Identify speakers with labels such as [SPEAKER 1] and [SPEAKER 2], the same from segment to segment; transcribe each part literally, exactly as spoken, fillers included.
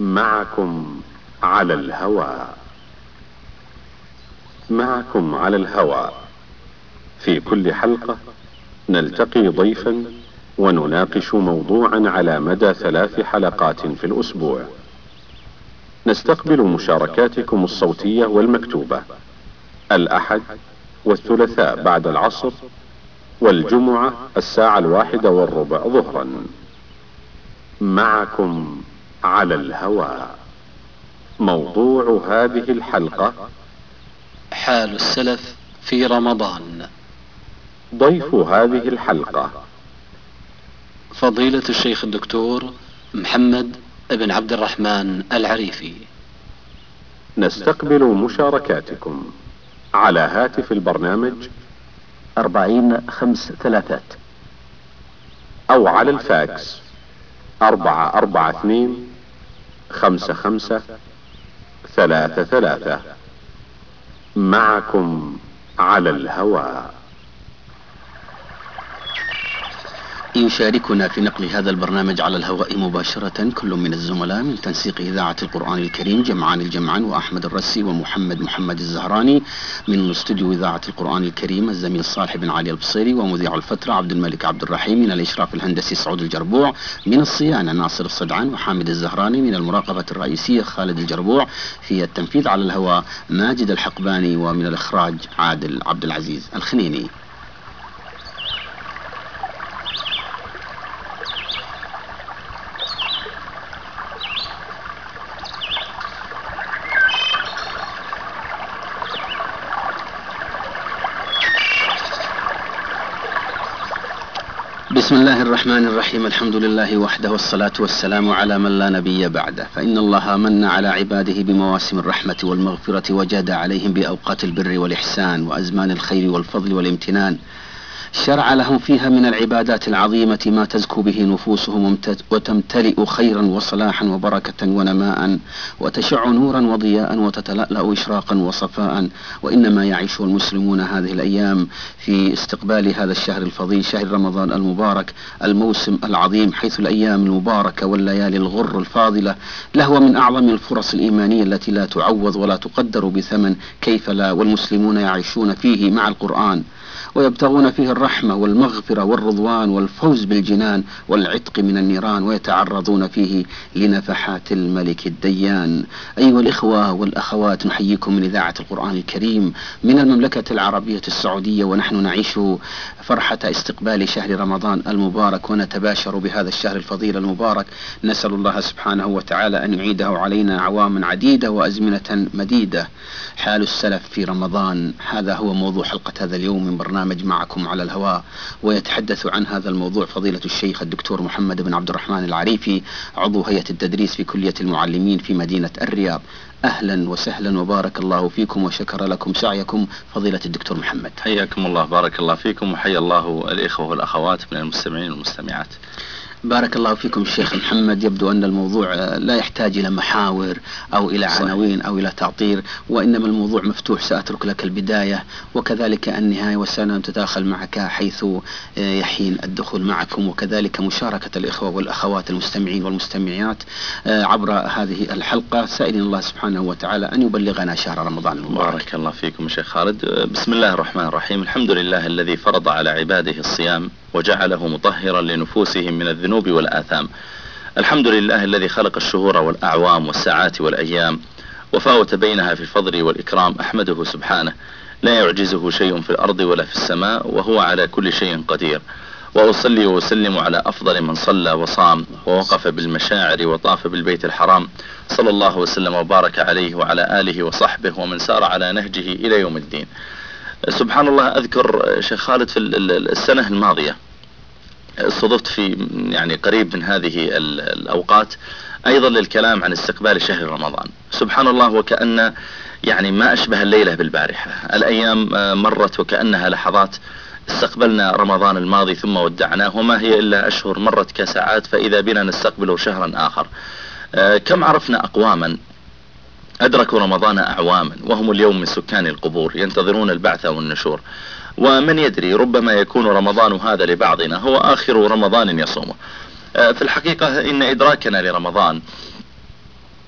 [SPEAKER 1] معكم على الهواء. معكم على الهواء في كل حلقة نلتقي ضيفا ونناقش موضوعا على مدى ثلاث حلقات في الأسبوع. نستقبل مشاركاتكم الصوتية والمكتوبة الأحد والثلاثاء بعد العصر، والجمعة الساعة الواحدة والربع ظهرا. معكم على الهواء. موضوع هذه الحلقة:
[SPEAKER 2] حال السلف في رمضان.
[SPEAKER 1] ضيف هذه الحلقة
[SPEAKER 2] فضيلة الشيخ الدكتور محمد بن عبد الرحمن العريفي.
[SPEAKER 1] نستقبل مشاركاتكم على هاتف البرنامج
[SPEAKER 3] أربعين خمس ثلاثات،
[SPEAKER 1] أو على الفاكس أربعة أربعة اثنين خمسة خمسة ثلاثة ثلاثة. معكم على الهواء.
[SPEAKER 3] يشاركنا في نقل هذا البرنامج على الهواء مباشرة كل من الزملاء من تنسيق إذاعة القرآن الكريم جمعان الجمعان وأحمد الرسي ومحمد محمد الزهراني، من استوديو إذاعة القرآن الكريم الزميل صالح بن علي البصيري، ومذيع الفترة عبد الملك عبد الرحيم، من الإشراف الهندسي سعود الجربوع، من الصيانة ناصر الصدعان وحامد الزهراني، من المراقبة الرئيسية خالد الجربوع، في التنفيذ على الهواء ماجد الحقباني، ومن الإخراج عادل عبد العزيز الخنيني. بسم الله الرحمن الرحيم. الحمد لله وحده، والصلاة والسلام على من لا نبي بعده. فإن الله من على عباده بمواسم الرحمة والمغفرة، وجاد عليهم بأوقات البر والإحسان وأزمان الخير والفضل والامتنان. شرع لهم فيها من العبادات العظيمة ما تزكو به نفوسهم وتمتلئ خيرا وصلاحا وبركة ونماء، وتشع نورا وضياء وتتلألأ إشراقا وصفاء. وإنما يعيش المسلمون هذه الأيام في استقبال هذا الشهر الفضيل، شهر رمضان المبارك، الموسم العظيم، حيث الأيام المباركة والليالي الغر الفاضلة لهو من أعظم الفرص الإيمانية التي لا تعوض ولا تقدر بثمن، كيف لا، والمسلمون يعيشون فيه مع القرآن ويبتغون فيه الرحمة والمغفرة والرضوان والفوز بالجنان والعتق من النيران، ويتعرضون فيه لنفحات الملك الديان. أيها الإخوة والأخوات، نحييكم من إذاعة القرآن الكريم من المملكة العربية السعودية، ونحن نعيش فرحة استقبال شهر رمضان المبارك، ونتباشر بهذا الشهر الفضيل المبارك. نسأل الله سبحانه وتعالى أن يعيده علينا أعواما عديدة وأزمنة مديدة. حال السلف في رمضان، هذا هو موضوع حلقة هذا اليوم من برنامج معكم على الهواء. ويتحدث عن هذا الموضوع فضيلة الشيخ الدكتور محمد بن عبد الرحمن العريفي، عضو هيئة التدريس في كلية المعلمين في مدينة الرياض. أهلا وسهلا وبارك الله فيكم وشكر لكم سعيكم فضيلة الدكتور محمد.
[SPEAKER 4] حياكم الله، بارك الله فيكم، وحيا الله الإخوة والأخوات من المستمعين والمستمعات.
[SPEAKER 3] بارك الله فيكم الشيخ محمد. يبدو أن الموضوع لا يحتاج إلى محاور أو إلى عناوين أو إلى تعطير، وإنما الموضوع مفتوح. سأترك لك البداية وكذلك النهاية، وسنتداخل معك حيث يحين الدخول معكم، وكذلك مشاركة الإخوة والأخوات المستمعين والمستمعات عبر هذه الحلقة، سائلين الله سبحانه وتعالى أن يبلغنا شهر رمضان المبارك.
[SPEAKER 4] بارك الله فيكم شيخ خالد. بسم الله الرحمن الرحيم. الحمد لله الذي فرض على عباده الصيام وجعله مطهرا لنفوسهم من الذنوب والآثام. الحمد لله الذي خلق الشهور والأعوام والساعات والأيام وفاوت بينها في الفضل والإكرام. أحمده سبحانه، لا يعجزه شيء في الأرض ولا في السماء، وهو على كل شيء قدير. وأصلي وأسلم على أفضل من صلى وصام ووقف بالمشاعر وطاف بالبيت الحرام، صلى الله وسلم وبارك عليه وعلى آله وصحبه ومن سار على نهجه إلى يوم الدين. سبحان الله، أذكر شيخ خالد في السنة الماضية استضفت في يعني قريب من هذه الأوقات أيضا للكلام عن استقبال شهر رمضان. سبحان الله، وكأن يعني ما أشبه الليلة بالبارحة. الأيام مرت وكأنها لحظات. استقبلنا رمضان الماضي ثم ودعناه، وما هي إلا أشهر مرت كساعات، فإذا بنا نستقبل شهرا آخر. كم عرفنا أقواما أدركوا رمضان أعواما وهم اليوم من سكان القبور ينتظرون البعث والنشور. ومن يدري، ربما يكون رمضان هذا لبعضنا هو آخر رمضان يصومه. في الحقيقة إن إدراكنا لرمضان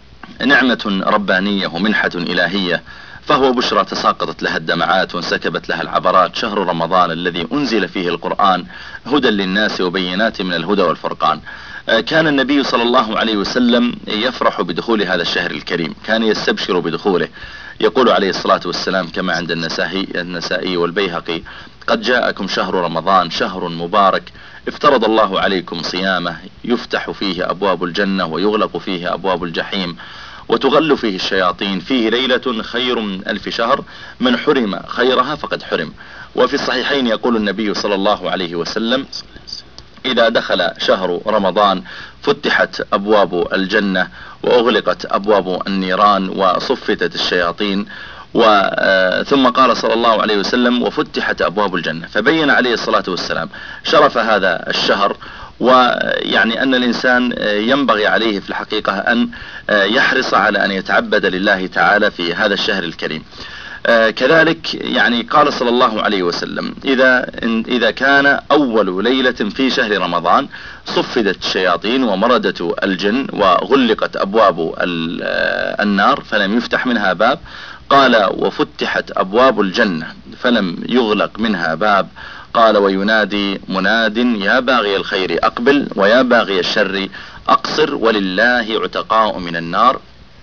[SPEAKER 4] نعمة ربانية ومنحة إلهية، فهو بشرى تساقطت لها الدمعات وانسكبت لها العبرات. شهر رمضان الذي أنزل فيه القرآن هدى للناس وبينات من الهدى والفرقان. كان النبي صلى الله عليه وسلم يفرح بدخول هذا الشهر الكريم، كان يستبشر بدخوله. يقول عليه الصلاة والسلام كما عند النسائي, النسائي والبيهقي: قد جاءكم شهر رمضان شهر مبارك افترض الله عليكم صيامه، يفتح فيه أبواب الجنة ويغلق فيه أبواب الجحيم وتغل فيه الشياطين، فيه ليلة خير من ألف شهر، من حرم خيرها فقد حرم. وفي الصحيحين يقول النبي صلى الله عليه وسلم: إذا دخل شهر رمضان فتحت أبواب الجنة وأغلقت أبواب النيران وصفتت الشياطين. وثم قال صلى الله عليه وسلم: وفتحت أبواب الجنة. فبين عليه الصلاة والسلام شرف هذا الشهر، ويعني أن الإنسان ينبغي عليه في الحقيقة أن يحرص على أن يتعبد لله تعالى في هذا الشهر الكريم. كذلك يعني قال صلى الله عليه وسلم: إذا إذا كان أول ليلة في شهر رمضان صفدت الشياطين ومردت الجن وغلقت أبواب النار فلم يفتح منها باب. قال: وفتحت أبواب الجنة فلم يغلق منها باب. قال: وينادي مناد: يا باغي الخير أقبل ويا باغي الشر أقصر ولله عتقاء من النار،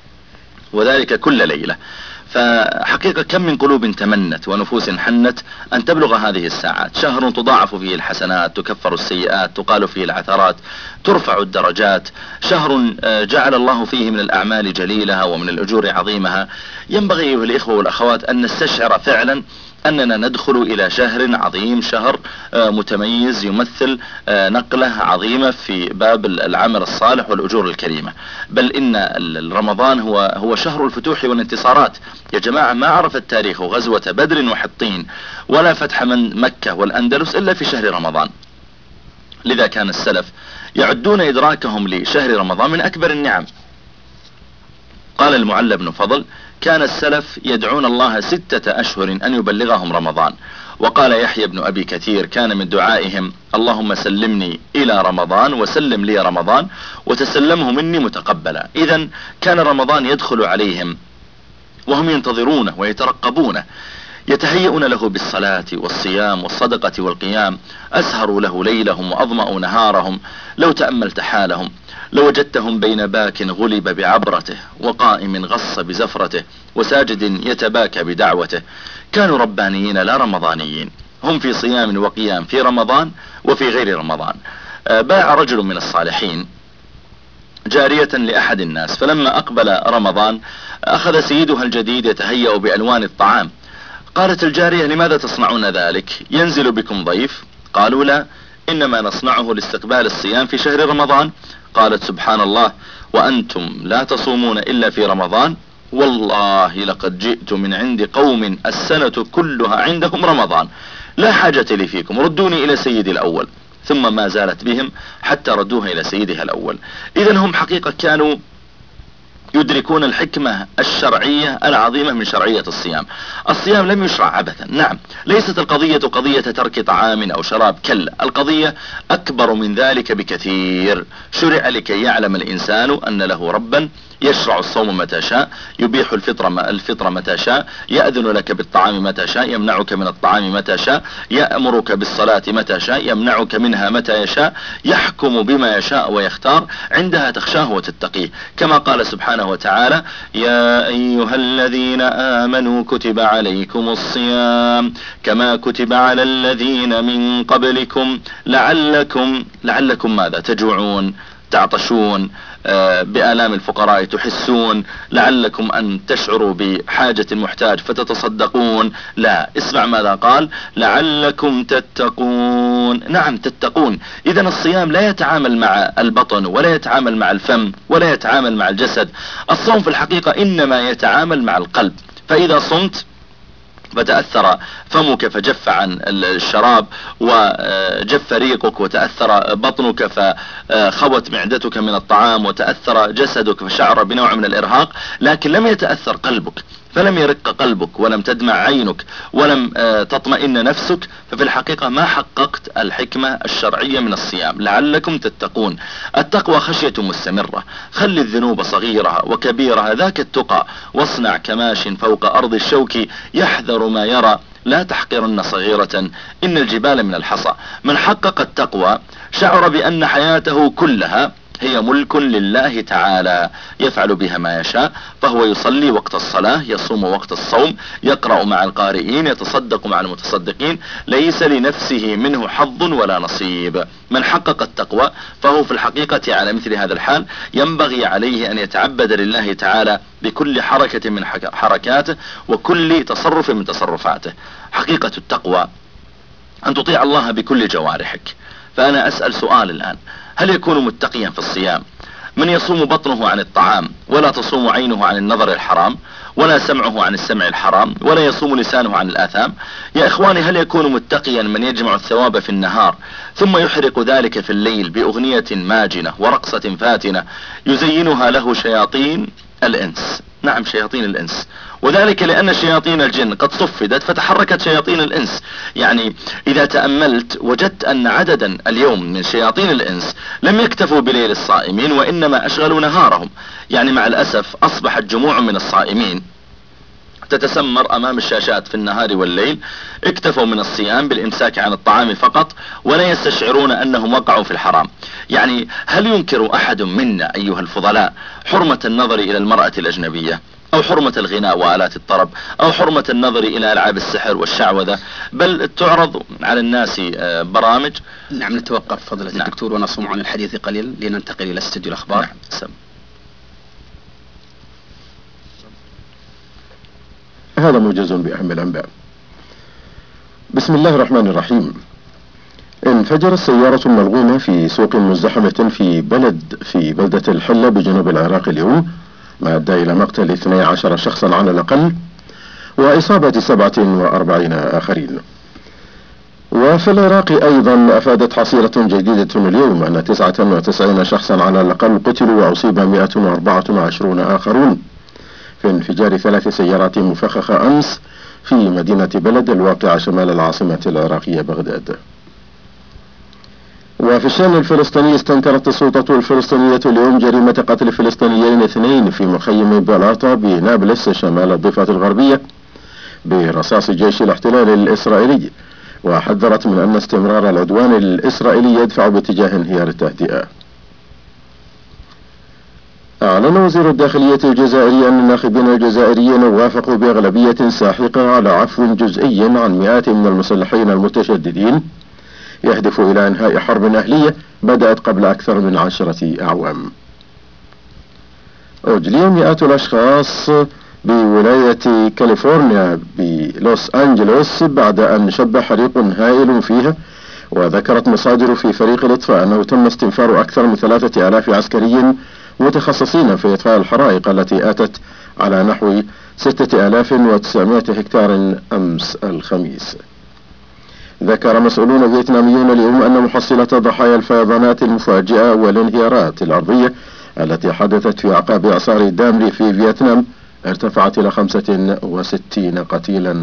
[SPEAKER 4] وذلك كل ليلة. فحقيقة كم من قلوب تمنت ونفوس حنت أن تبلغ هذه الساعات. شهر تضاعف فيه الحسنات، تكفر السيئات، تقال فيه العثرات، ترفع الدرجات. شهر جعل الله فيه من الأعمال جليلها ومن الأجور عظيمها. ينبغي أيها الإخوة والأخوات أن نستشعر فعلا أننا ندخل إلى شهر عظيم، شهر متميز يمثل نقلة عظيمة في باب العمل الصالح والأجور الكريمة. بل إن رمضان هو هو شهر الفتوح والانتصارات. يا جماعة، ما عرف التاريخ غزوة بدر وحطين ولا فتح من مكة والأندلس إلا في شهر رمضان. لذا كان السلف يعدون إدراكهم لشهر رمضان من أكبر النعم. قال المعلى بن فضل: كان السلف يدعون الله ستة أشهر أن يبلغهم رمضان. وقال يحيى بن أبي كثير: كان من دعائهم: اللهم سلمني إلى رمضان وسلم لي رمضان وتسلمه مني متقبلا. إذا كان رمضان يدخل عليهم وهم ينتظرونه ويترقبونه، يتهيئون له بالصلاة والصيام والصدقة والقيام، أسهروا له ليلهم وأظمأوا نهارهم. لو تأملت حالهم لوجدتهم بين باك غلب بعبرته وقائم غص بزفرته وساجد يتباكى بدعوته. كانوا ربانيين لا رمضانيين، هم في صيام وقيام في رمضان وفي غير رمضان. باع رجل من الصالحين جارية لأحد الناس، فلما أقبل رمضان أخذ سيدها الجديد يتهيأ بألوان الطعام. قالت الجارية: لماذا تصنعون ذلك؟ ينزل بكم ضيف؟ قالوا: لا، إنما نصنعه لاستقبال الصيام في شهر رمضان. قالت: سبحان الله، وأنتم لا تصومون إلا في رمضان؟ والله لقد جئت من عند قوم السنة كلها عندهم رمضان، لا حاجة لي فيكم، ردوني إلى سيدي الأول. ثم ما زالت بهم حتى ردوها إلى سيدها الأول. إذن هم حقيقة كانوا يدركون الحكمة الشرعية العظيمة من شرعية الصيام. الصيام لم يشرع عبثا. نعم، ليست القضية قضية ترك طعام أو شراب، كلا، القضية أكبر من ذلك بكثير. شرع لكي يعلم الإنسان أن له ربا يشرع الصوم متى شاء، يبيح الفطر الفطر متى شاء، يأذن لك بالطعام متى شاء، يمنعك من الطعام متى شاء، يأمرك بالصلاة متى شاء، يمنعك منها متى يشاء، يحكم بما يشاء ويختار. عندها تخشاه وتتقيه، كما قال سبحانه وتعالى: يا أيها الذين آمنوا كتب عليكم الصيام كما كتب على الذين من قبلكم لعلكم لعلكم ماذا؟ تجوعون، تعطشون، بآلام الفقراء تحسون، لعلكم أن تشعروا بحاجة المحتاج فتتصدقون. لا، اسمع ماذا قال: لعلكم تتقون. نعم، تتقون. إذن الصيام لا يتعامل مع البطن ولا يتعامل مع الفم ولا يتعامل مع الجسد. الصوم في الحقيقة إنما يتعامل مع القلب. فإذا صمت فتأثر فمك فجف عن الشراب وجف ريقك وتأثر بطنك فخوت معدتك من الطعام وتأثر جسدك فشعر بنوع من الإرهاق، لكن لم يتأثر قلبك. فلم يرق قلبك ولم تدمع عينك ولم تطمئن نفسك، ففي الحقيقة ما حققت الحكمة الشرعية من الصيام لعلكم تتقون. التقوى خشية مستمرة، خل الذنوب صغيرها وكبيرها ذاك التقى، واصنع كماش فوق أرض الشوك يحذر ما يرى، لا تحقرن صغيرة إن الجبال من الحصى. من حقق التقوى شعر بأن حياته كلها هي ملك لله تعالى يفعل بها ما يشاء، فهو يصلي وقت الصلاة، يصوم وقت الصوم، يقرأ مع القارئين، يتصدق مع المتصدقين، ليس لنفسه منه حظ ولا نصيب. من حقق التقوى فهو في الحقيقة على مثل هذا الحال ينبغي عليه أن يتعبد لله تعالى بكل حركة من حركاته وكل تصرف من تصرفاته. حقيقة التقوى أن تطيع الله بكل جوارحك. فأنا أسأل سؤال الآن: هل يكون متقيا في الصيام من يصوم بطنه عن الطعام ولا تصوم عينه عن النظر الحرام ولا سمعه عن السمع الحرام ولا يصوم لسانه عن الآثام؟ يا إخواني، هل يكون متقيا من يجمع الثواب في النهار ثم يحرق ذلك في الليل بأغنية ماجنة ورقصة فاتنة يزينها له شياطين الإنس؟ نعم، شياطين الإنس، وذلك لأن شياطين الجن قد صفدت فتحركت شياطين الإنس. يعني إذا تأملت وجدت أن عددا اليوم من شياطين الإنس لم يكتفوا بليل الصائمين وإنما أشغلوا نهارهم. يعني مع الأسف أصبحت جموع من الصائمين تتسمر أمام الشاشات في النهار والليل، اكتفوا من الصيام بالإمساك عن الطعام فقط ولا يستشعرون أنهم وقعوا في الحرام. يعني هل ينكر أحد منا أيها الفضلاء حرمة النظر إلى المرأة الأجنبية أو حرمة الغناء وآلات الطرب أو حرمة النظر إلى ألعاب السحر والشعوذة؟ بل تعرض على الناس برامج.
[SPEAKER 3] نعم، نتوقف فضلة نعم. الدكتور ونصوم عن الحديث قليل لننتقل إلى استديو الأخبار.
[SPEAKER 4] نعم.
[SPEAKER 5] هذا موجز بأهم الأنباء. بسم الله الرحمن الرحيم. انفجرت سيارة ملغومة في سوق مزدحمة في بلد في بلدة الحلة بجنوب العراق اليوم، ما أدى إلى مقتل اثني عشر شخصا على الأقل وإصابة سبعة وأربعين آخرين. وفي العراق أيضا أفادت حصيلة جديدة اليوم أن تسعة وتسعين شخصا على الأقل قتلوا وأصيب مئة وأربعة وعشرين آخرون في انفجار ثلاث سيارات مفخخة أمس في مدينة بلد الواقعة شمال العاصمة العراقية بغداد. وفي الشأن الفلسطيني استنكرت السلطة الفلسطينية اليوم جريمة قتل فلسطينيين اثنين في مخيم بلاطة بنابلس شمال الضفة الغربية برصاص جيش الاحتلال الإسرائيلي، وحذرت من أن استمرار العدوان الإسرائيلي يدفع باتجاه انهيار التهدئة. أعلن وزير الداخلية الجزائري أن الناخبين الجزائريين وافقوا بأغلبية ساحقة على عفو جزئي عن مئات من المسلحين المتشددين يهدف إلى إنهاء حرب أهلية بدأت قبل أكثر من عشرة أعوام. أجلي مئات الأشخاص بولاية كاليفورنيا بلوس أنجلوس بعد أن شب حريق هائل فيها، وذكرت مصادر في فريق الإطفاء أنه تم استنفار أكثر من ثلاثة آلاف عسكري متخصصين في إطفاء الحرائق التي آتت على نحو ستة آلاف وتسعمائة هكتار أمس الخميس. ذكر مسؤولون فيتناميون اليوم أن محصلة ضحايا الفيضانات المفاجئة والانهيارات الأرضية التي حدثت في أعقاب إعصار دامري في فيتنام ارتفعت إلى خمسة وستين قتيلا.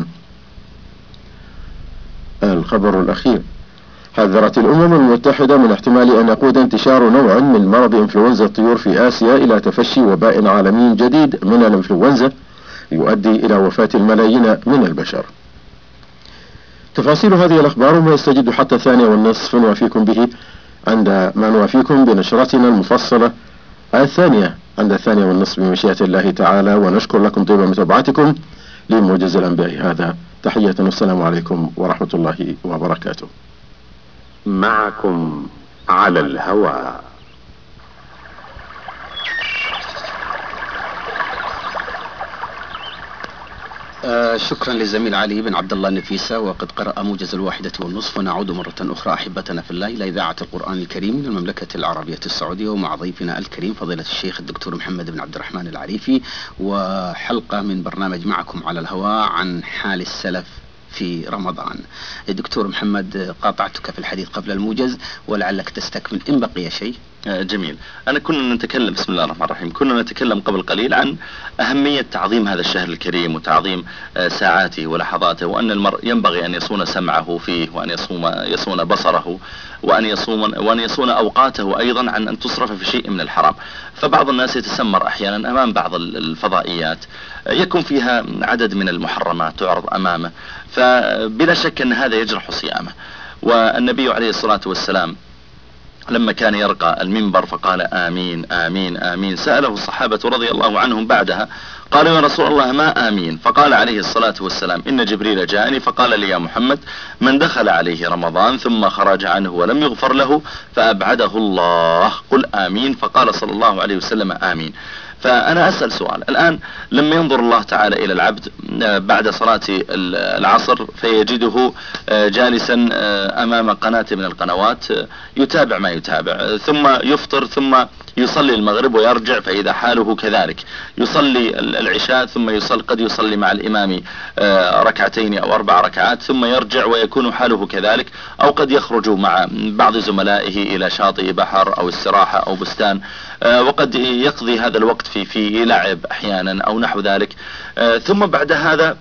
[SPEAKER 5] الخبر الأخير: حذرت الأمم المتحدة من احتمال أن يقود انتشار نوع من مرض إنفلونزا الطيور في آسيا إلى تفشي وباء عالمي جديد من الإنفلونزا يؤدي إلى وفاة الملايين من البشر. تفاصيل هذه الأخبار ما يستجد حتى الثانية والنصف نوافيكم به عند ما نوافيكم بنشرتنا المفصلة الثانية عند الثانية والنصف بمشيئة الله تعالى، ونشكر لكم طيب متابعتكم لموجز الأنباء هذا. تحية والسلام عليكم ورحمة الله وبركاته.
[SPEAKER 1] معكم على الهواء.
[SPEAKER 3] آه شكرا للزميل علي بن عبد الله النفيسة، وقد قرأ موجز الواحدة والنصف. ونعود مرة أخرى أحبتنا في الله إلى إذاعة القرآن الكريم من المملكة العربية السعودية، ومع ضيفنا الكريم فضيلة الشيخ الدكتور محمد بن عبد الرحمن العريفي، وحلقة من برنامج معكم على الهواء عن حال السلف في رمضان. دكتور محمد، قاطعتك في الحديث قبل الموجز ولعلك تستكمل إن بقي شيء.
[SPEAKER 4] جميل. أنا كنا نتكلم بسم الله الرحمن الرحيم كنا نتكلم قبل قليل عن أهمية تعظيم هذا الشهر الكريم وتعظيم ساعاته ولحظاته، وأن المرء ينبغي أن يصون سمعه فيه، وأن يصوم يصون بصره، وأن يصوم وأن يصون أوقاته أيضا عن أن تصرف في شيء من الحرام. فبعض الناس يتسمر أحيانا أمام بعض الفضائيات يكون فيها عدد من المحرمات تعرض أمامه، فبلا شك أن هذا يجرح صيامه. والنبي عليه الصلاة والسلام لما كان يرقى المنبر فقال آمين آمين آمين، سأله الصحابة رضي الله عنهم بعدها قالوا يا رسول الله ما آمين؟ فقال عليه الصلاة والسلام إن جبريل جاءني فقال لي يا محمد من دخل عليه رمضان ثم خرج عنه ولم يغفر له فأبعده الله، قل آمين. فقال صلى الله عليه وسلم آمين. فأنا أسأل سؤال الآن، لما ينظر الله تعالى إلى العبد بعد صلاة العصر فيجده جالسا أمام قناة من القنوات يتابع ما يتابع، ثم يفطر ثم يصلي المغرب ويرجع فإذا حاله كذلك، يصلي العشاء ثم يصلي قد يصلي مع الإمام ركعتين أو أربع ركعات ثم يرجع ويكون حاله كذلك، أو قد يخرج مع بعض زملائه إلى شاطئ بحر أو استراحة أو بستان، وقد يقضي هذا الوقت في في لعب أحيانا أو نحو ذلك، ثم بعد هذا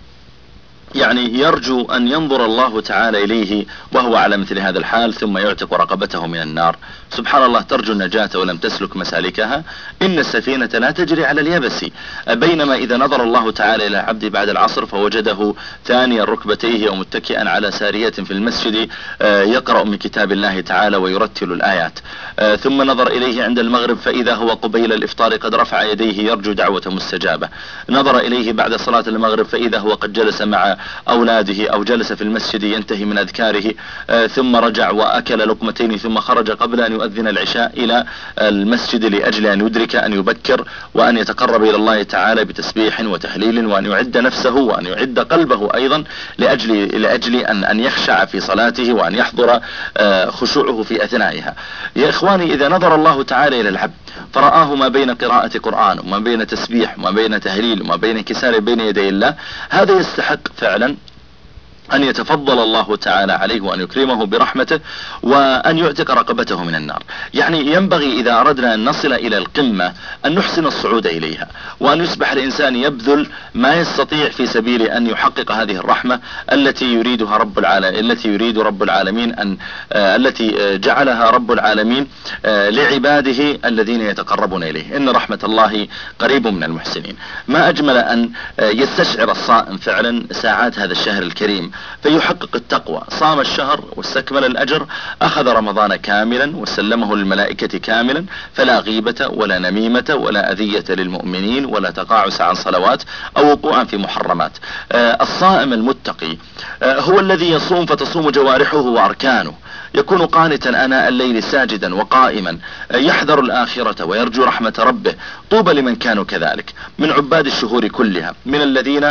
[SPEAKER 4] يعني يرجو أن ينظر الله تعالى إليه وهو على مثل هذا الحال ثم يعتق رقبته من النار. سبحان الله، ترجو النجاة ولم تسلك مسالكها، إن السفينة لا تجري على اليبس. بينما إذا نظر الله تعالى إلى العبد بعد العصر فوجده ثانيا ركبتيه ومتكئا على سارية في المسجد يقرأ من كتاب الله تعالى ويرتل الآيات، ثم نظر إليه عند المغرب فإذا هو قبيل الإفطار قد رفع يديه يرجو دعوة مستجابة، نظر إليه بعد صلاة المغرب فإذا هو قد جلس مع أولاده أو جلس في المسجد ينتهي من أذكاره، ثم رجع وأكل لقمتين ثم خرج قبل أن يؤذن العشاء إلى المسجد لأجل أن يدرك أن يبكر وأن يتقرب إلى الله تعالى بتسبيح وتهليل، وأن يعد نفسه وأن يعد قلبه أيضا لأجل, لأجل أن, أن يخشع في صلاته وأن يحضر خشوعه في أثنائها. يا إخواني، إذا نظر الله تعالى إلى العبد فرآه ما بين قراءة قرآن وما بين تسبيح وما بين تهليل وما بين انكسار بين يدي الله، هذا يستحق فعلا أن يتفضل الله تعالى عليه وأن يكرمه برحمته وأن يعتق رقبته من النار. يعني ينبغي إذا أردنا أن نصل إلى القمة أن نحسن الصعود إليها، وأن يصبح الإنسان يبذل ما يستطيع في سبيل أن يحقق هذه الرحمة التي يريدها رب العالمين التي يريد رب العالمين أن آه التي جعلها رب العالمين آه لعباده الذين يتقربون إليه. إن رحمة الله قريب من المحسنين. ما أجمل أن آه يستشعر الصائم فعلا ساعات هذا الشهر الكريم فيحقق التقوى، صام الشهر واستكمل الأجر، أخذ رمضان كاملا وسلمه للملائكة كاملا، فلا غيبة ولا نميمة ولا أذية للمؤمنين ولا تقاعس عن صلوات أو وقوعا في محرمات. آه الصائم المتقي آه هو الذي يصوم فتصوم جوارحه وأركانه، يكون قانتا آناء الليل ساجدا وقائما، آه يحذر الآخرة ويرجو رحمة ربه. طوبى لمن كانوا كذلك من عباد الشهور كلها، من الذين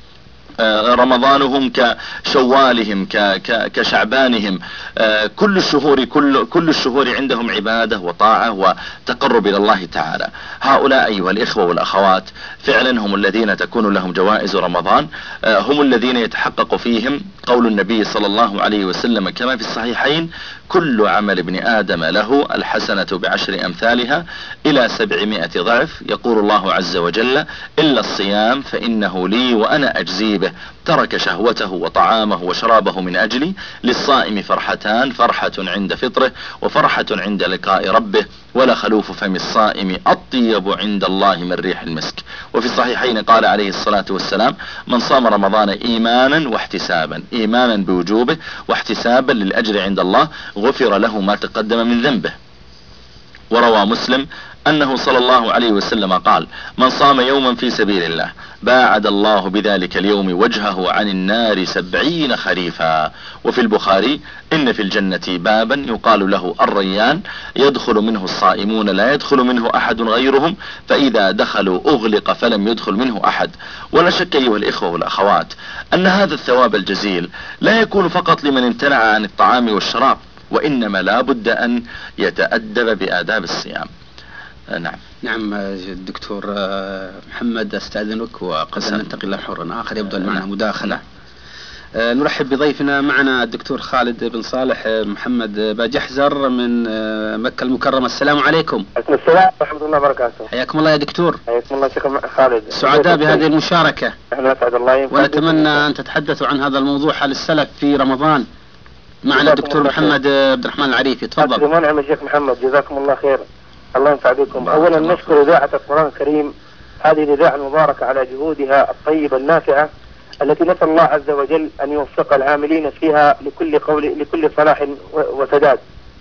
[SPEAKER 4] رمضانهم كشوالهم كشعبانهم، كل الشهور كل, كل الشهور عندهم عبادة وطاعة وتقرب إلى الله تعالى. هؤلاء أيها الإخوة والأخوات فعلا هم الذين تكون لهم جوائز رمضان، هم الذين يتحقق فيهم قول النبي صلى الله عليه وسلم كما في الصحيحين: كل عمل ابن آدم له الحسنة بعشر أمثالها إلى سبعمائة ضعف، يقول الله عز وجل: إلا الصيام فإنه لي وأنا أجزي به، ترك شهوته وطعامه وشرابه من أجلي، للصائم فرحتان: فرحة عند فطره وفرحة عند لقاء ربه، ولا خلوف فم الصائم أطيب عند الله من ريح المسك. وفي الصحيحين قال عليه الصلاة والسلام: من صام رمضان إيمانا واحتسابا، إيمانا بوجوبه واحتسابا للأجر عند الله، غفر له ما تقدم من ذنبه. وروى مسلم أنه صلى الله عليه وسلم قال: من صام يوما في سبيل الله باعد الله بذلك اليوم وجهه عن النار سبعين خريفا. وفي البخاري: إن في الجنة بابا يقال له الريان، يدخل منه الصائمون لا يدخل منه أحد غيرهم، فإذا دخلوا أغلق فلم يدخل منه أحد. ولا شك أيها الإخوة والأخوات أن هذا الثواب الجزيل لا يكون فقط لمن امتنع عن الطعام والشراب، وإنما لا بد أن يتأدب بآداب الصيام. نعم
[SPEAKER 3] نعم الدكتور محمد، استاذنك وقد ننتقل الى حر اخر يبدو معنا مداخله. نرحب بضيفنا معنا الدكتور خالد بن صالح محمد باجحزر من مكة المكرمة. السلام عليكم.
[SPEAKER 6] عليكم السلام ورحمة الله وبركاته.
[SPEAKER 3] حياكم الله يا دكتور.
[SPEAKER 6] حياكم الله شيخ خالد.
[SPEAKER 3] سعداء بهذه المشاركة.
[SPEAKER 6] احنا اسعد الله.
[SPEAKER 3] ونتمنى ان تتحدثوا عن هذا الموضوع، حال السلف في رمضان. معنا الدكتور محمد عبد الرحمن العريفي، تفضل.
[SPEAKER 6] منعم الشيخ محمد، جزاكم الله خير. الله ينفع بكم. اولا نشكر اذاعة القرآن الكريم، هذه الاذاعة المباركة، على جهودها الطيبة النافعة التي نسأل الله عز وجل أن يوفق العاملين فيها لكل قول لكل صلاح وسداد.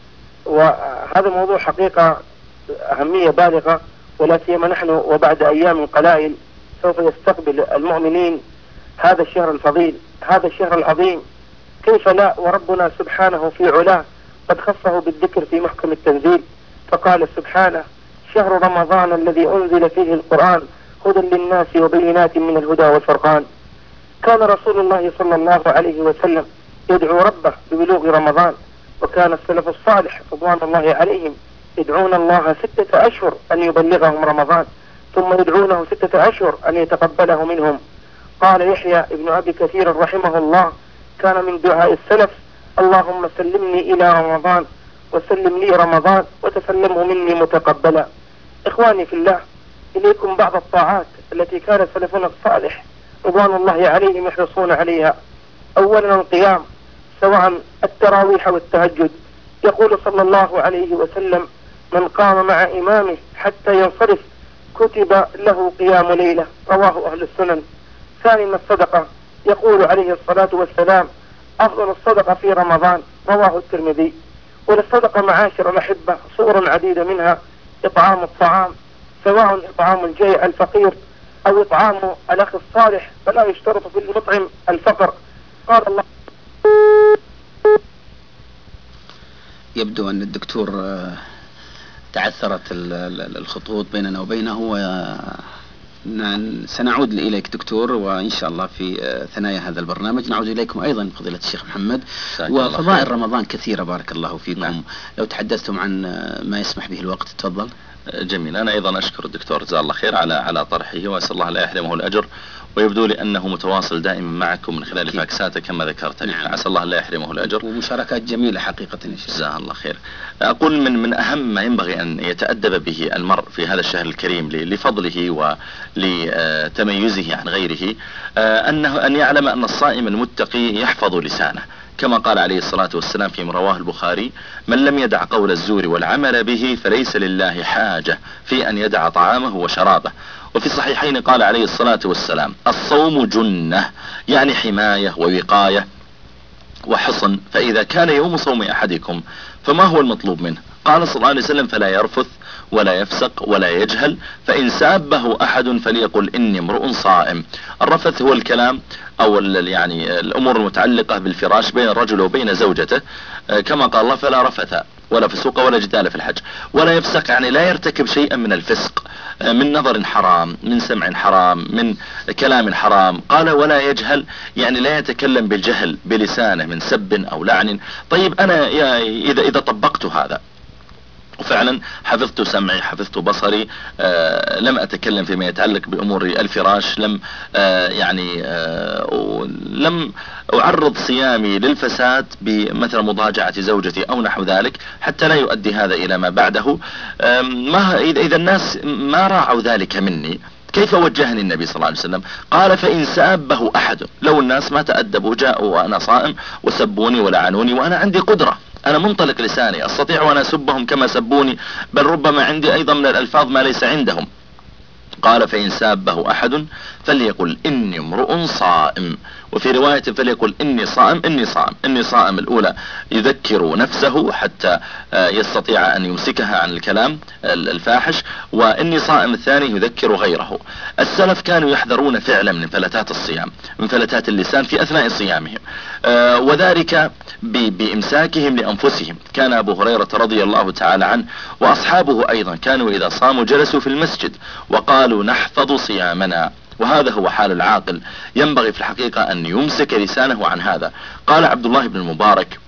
[SPEAKER 6] وهذا الموضوع حقيقة أهمية بالغة، ولا سيما نحن وبعد أيام قلائل سوف يستقبل المؤمنين هذا الشهر الفضيل، هذا الشهر العظيم. كيف لا وربنا سبحانه في علاه قد خصه بالذكر في محكم التنزيل، فقال سبحانه: شهر رمضان الذي أنزل فيه القرآن هدى للناس وبينات من الهدى والفرقان. كان رسول الله صلى الله عليه وسلم يدعو ربه ببلوغ رمضان، وكان السلف الصالح رضوان الله عليهم يدعون الله ستة أشهر أن يبلغهم رمضان، ثم يدعونه ستة أشهر أن يتقبله منهم. قال يحيى ابن أبي كثير رحمه الله: كان من دعاء السلف: اللهم سلمني إلى رمضان وسلم لي رمضان وتسلمه مني متقبلا. إخواني في الله، إليكم بعض الطاعات التي كان سلفنا الصالح رضوان الله عليهم يحرصون عليها. أولا القيام، سواء التراويح والتهجد. يقول صلى الله عليه وسلم: من قام مع إمامه حتى ينصرف كتب له قيام ليلة، رواه أهل السنن. ثانيا الصدقة. يقول عليه الصلاة والسلام: أفضل الصدقة في رمضان، رواه الترمذي. وللصدقة معاشر الأحبة صور عديدة، منها إطعام الطعام، سواء إطعام الجائع الفقير أو إطعام الأخ الصالح، فلا يشترط في المطعم الفقر. قال الله.
[SPEAKER 3] يبدو أن الدكتور تعثرت الخطوط بيننا وبينه، سنعود إليك دكتور، وإن شاء الله في ثنايا هذا البرنامج نعود إليكم أيضا فضيلة الشيخ محمد. وفضائل رمضان كثيرة بارك الله فيكم. نعم. لو تحدثتم عن ما يسمح به الوقت تفضل.
[SPEAKER 4] جميل. أنا أيضا أشكر الدكتور جزاه الله خير على على طرحه، وأسأل الله لا يحرمه الأجر، ويبدو لي أنه متواصل دائما معكم من خلال فاكساته كما ذكرت. نعم. عسى الله لا يحرمه الأجر،
[SPEAKER 3] ومشاركات جميلة حقيقة.
[SPEAKER 4] جزاه الله خير. أقول من من أهم ما ينبغي أن يتأدب به المرء في هذا الشهر الكريم لفضله ولتميزه عن غيره، أنه أن يعلم أن الصائم المتقي يحفظ لسانه، كما قال عليه الصلاة والسلام فيما رواه البخاري: من لم يدع قول الزور والعمل به فليس لله حاجة في أن يدع طعامه وشرابه. وفي الصحيحين قال عليه الصلاة والسلام: الصوم جنة، يعني حماية ووقاية وحصن. فإذا كان يوم صوم أحدكم فما هو المطلوب منه؟ قال صلى الله عليه وسلم: فلا يرفث ولا يفسق ولا يجهل، فإن سابه أحد فليقل إني امرؤ صائم. الرفث هو الكلام أو يعني الأمور المتعلقة بالفراش بين الرجل وبين زوجته، كما قال الله: فلا رفث ولا فسوق ولا جدال في الحج. ولا يفسق يعني لا يرتكب شيئا من الفسق، من نظر حرام، من سمع حرام، من كلام حرام. قال: ولا يجهل يعني لا يتكلم بالجهل بلسانه من سب أو لعن. طيب أنا إذا إذا طبقت هذا وفعلا حفظت سمعي، حفظت بصري، آه لم أتكلم فيما يتعلق بأمور الفراش، لم آه يعني آه لم أعرض صيامي للفساد بمثل مضاجعة زوجتي أو نحو ذلك، حتى لا يؤدي هذا إلى ما بعده. آه ما إذا الناس ما راعوا ذلك مني، كيف وجهني النبي صلى الله عليه وسلم؟ قال: فإن سابه أحد. لو الناس ما تأدبوا، جاءوا وأنا صائم وسبوني ولعنوني، وأنا عندي قدرة، أنا منطلق لساني، أستطيع أن أسبهم كما سبوني، بل ربما عندي أيضا من الألفاظ ما ليس عندهم. قال: فإن سابه أحد فليقل إني امرؤ صائم. وفي رواية فليقل إني صائم إني صائم. إني صائم الأولى يذكر نفسه حتى يستطيع أن يمسكها عن الكلام الفاحش، وإني صائم الثاني يذكر غيره. السلف كانوا يحذرون فعلا من فلتات الصيام، من فلتات اللسان في أثناء صيامهم، وذلك بإمساكهم لأنفسهم. كان أبو هريرة رضي الله تعالى عنه وأصحابه أيضا كانوا إذا صاموا جلسوا في المسجد وقالوا: نحفظ صيامنا. وهذا هو حال العاقل، ينبغي في الحقيقة أن يمسك لسانه عن هذا. قال عبد الله بن المبارك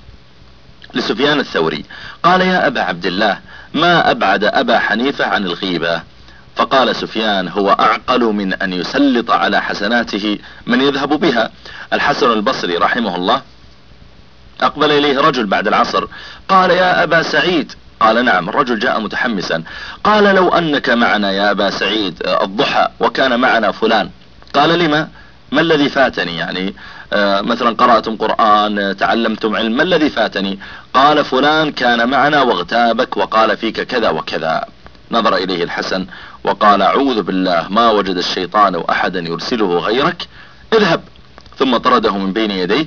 [SPEAKER 4] لسفيان الثوري: قال: يا أبا عبد الله، ما أبعد أبا حنيفة عن الغيبة. فقال سفيان: هو أعقل من أن يسلط على حسناته من يذهب بها. الحسن البصري رحمه الله أقبل إليه رجل بعد العصر قال: يا أبا سعيد. قال: نعم. الرجل جاء متحمسا قال: لو أنك معنا يا أبا سعيد الضحى وكان معنا فلان. قال: لما؟ ما الذي فاتني؟ يعني آه مثلا قرأتم قرآن، تعلمتم علم، ما الذي فاتني؟ قال: فلان كان معنا واغتابك وقال فيك كذا وكذا. نظر إليه الحسن وقال: أعوذ بالله، ما وجد الشيطان أحدا يرسله غيرك، اذهب. ثم طرده من بين يديه،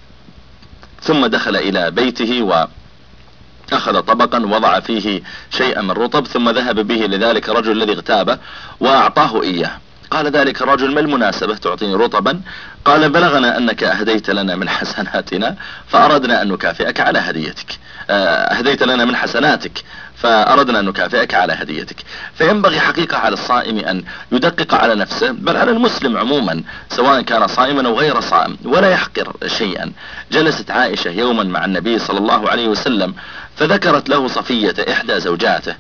[SPEAKER 4] ثم دخل إلى بيته وأخذ طبقا وضع فيه شيئا من رطب، ثم ذهب به لذلك الرجل الذي اغتابه وأعطاه إياه. قال ذلك الرجل: ما المناسبة تعطيني رطبا؟ قال: بلغنا أنك أهديت لنا من حسناتنا فأردنا أن نكافئك على هديتك. أهديت لنا من حسناتك فأردنا أن نكافئك على هديتك. فينبغي حقيقة على الصائم أن يدقق على نفسه، بل على المسلم عموما سواء كان صائما أو غير صائم، ولا يحقر شيئا. جلست عائشة يوما مع النبي صلى الله عليه وسلم فذكرت له صفية إحدى زوجاته،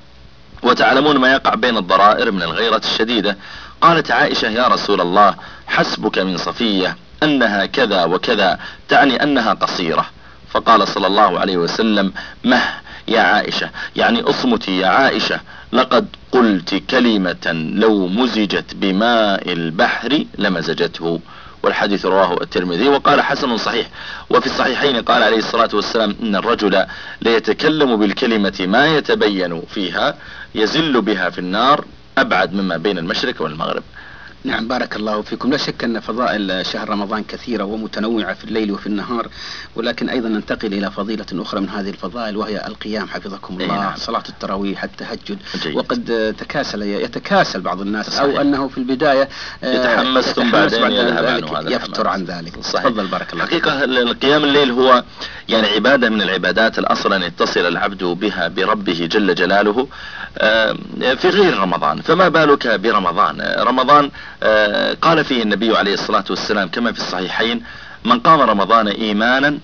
[SPEAKER 4] وتعلمون ما يقع بين الضرائر من الغيرة الشديدة. قالت عائشة: يا رسول الله، حسبك من صفية أنها كذا وكذا، تعني أنها قصيرة. فقال صلى الله عليه وسلم: مه يا عائشة، يعني اصمتي يا عائشة، لقد قلت كلمة لو مزجت بماء البحر لمزجته. والحديث رواه الترمذي وقال: حسن صحيح. وفي الصحيحين قال عليه الصلاة والسلام: إن الرجل ليتكلم بالكلمة ما يتبين فيها يزل بها في النار أبعد مما بين المشرق والمغرب.
[SPEAKER 3] نعم، بارك الله فيكم. لا شك أن فضائل شهر رمضان كثيرة ومتنوعة في الليل وفي النهار، ولكن أيضا ننتقل إلى فضيلة أخرى من هذه الفضائل، وهي القيام حفظكم الله، نعم. صلاة التراويح، التهجد. جيد. وقد تكاسل يتكاسل بعض الناس، صحيح. أو أنه في البداية
[SPEAKER 4] يتحمس ثم بعدين يذهب عنه، هذا
[SPEAKER 3] يفتر عن ذلك.
[SPEAKER 4] تفضل بارك الله. حقيقة القيام الليل هو يعني عبادة من العبادات الأصل أن يتصل العبد بها بربه جل جلاله في غير رمضان، فما بالك برمضان؟ رمضان قال فيه النبي عليه الصلاة والسلام كما في الصحيحين: من قام رمضان إيمانا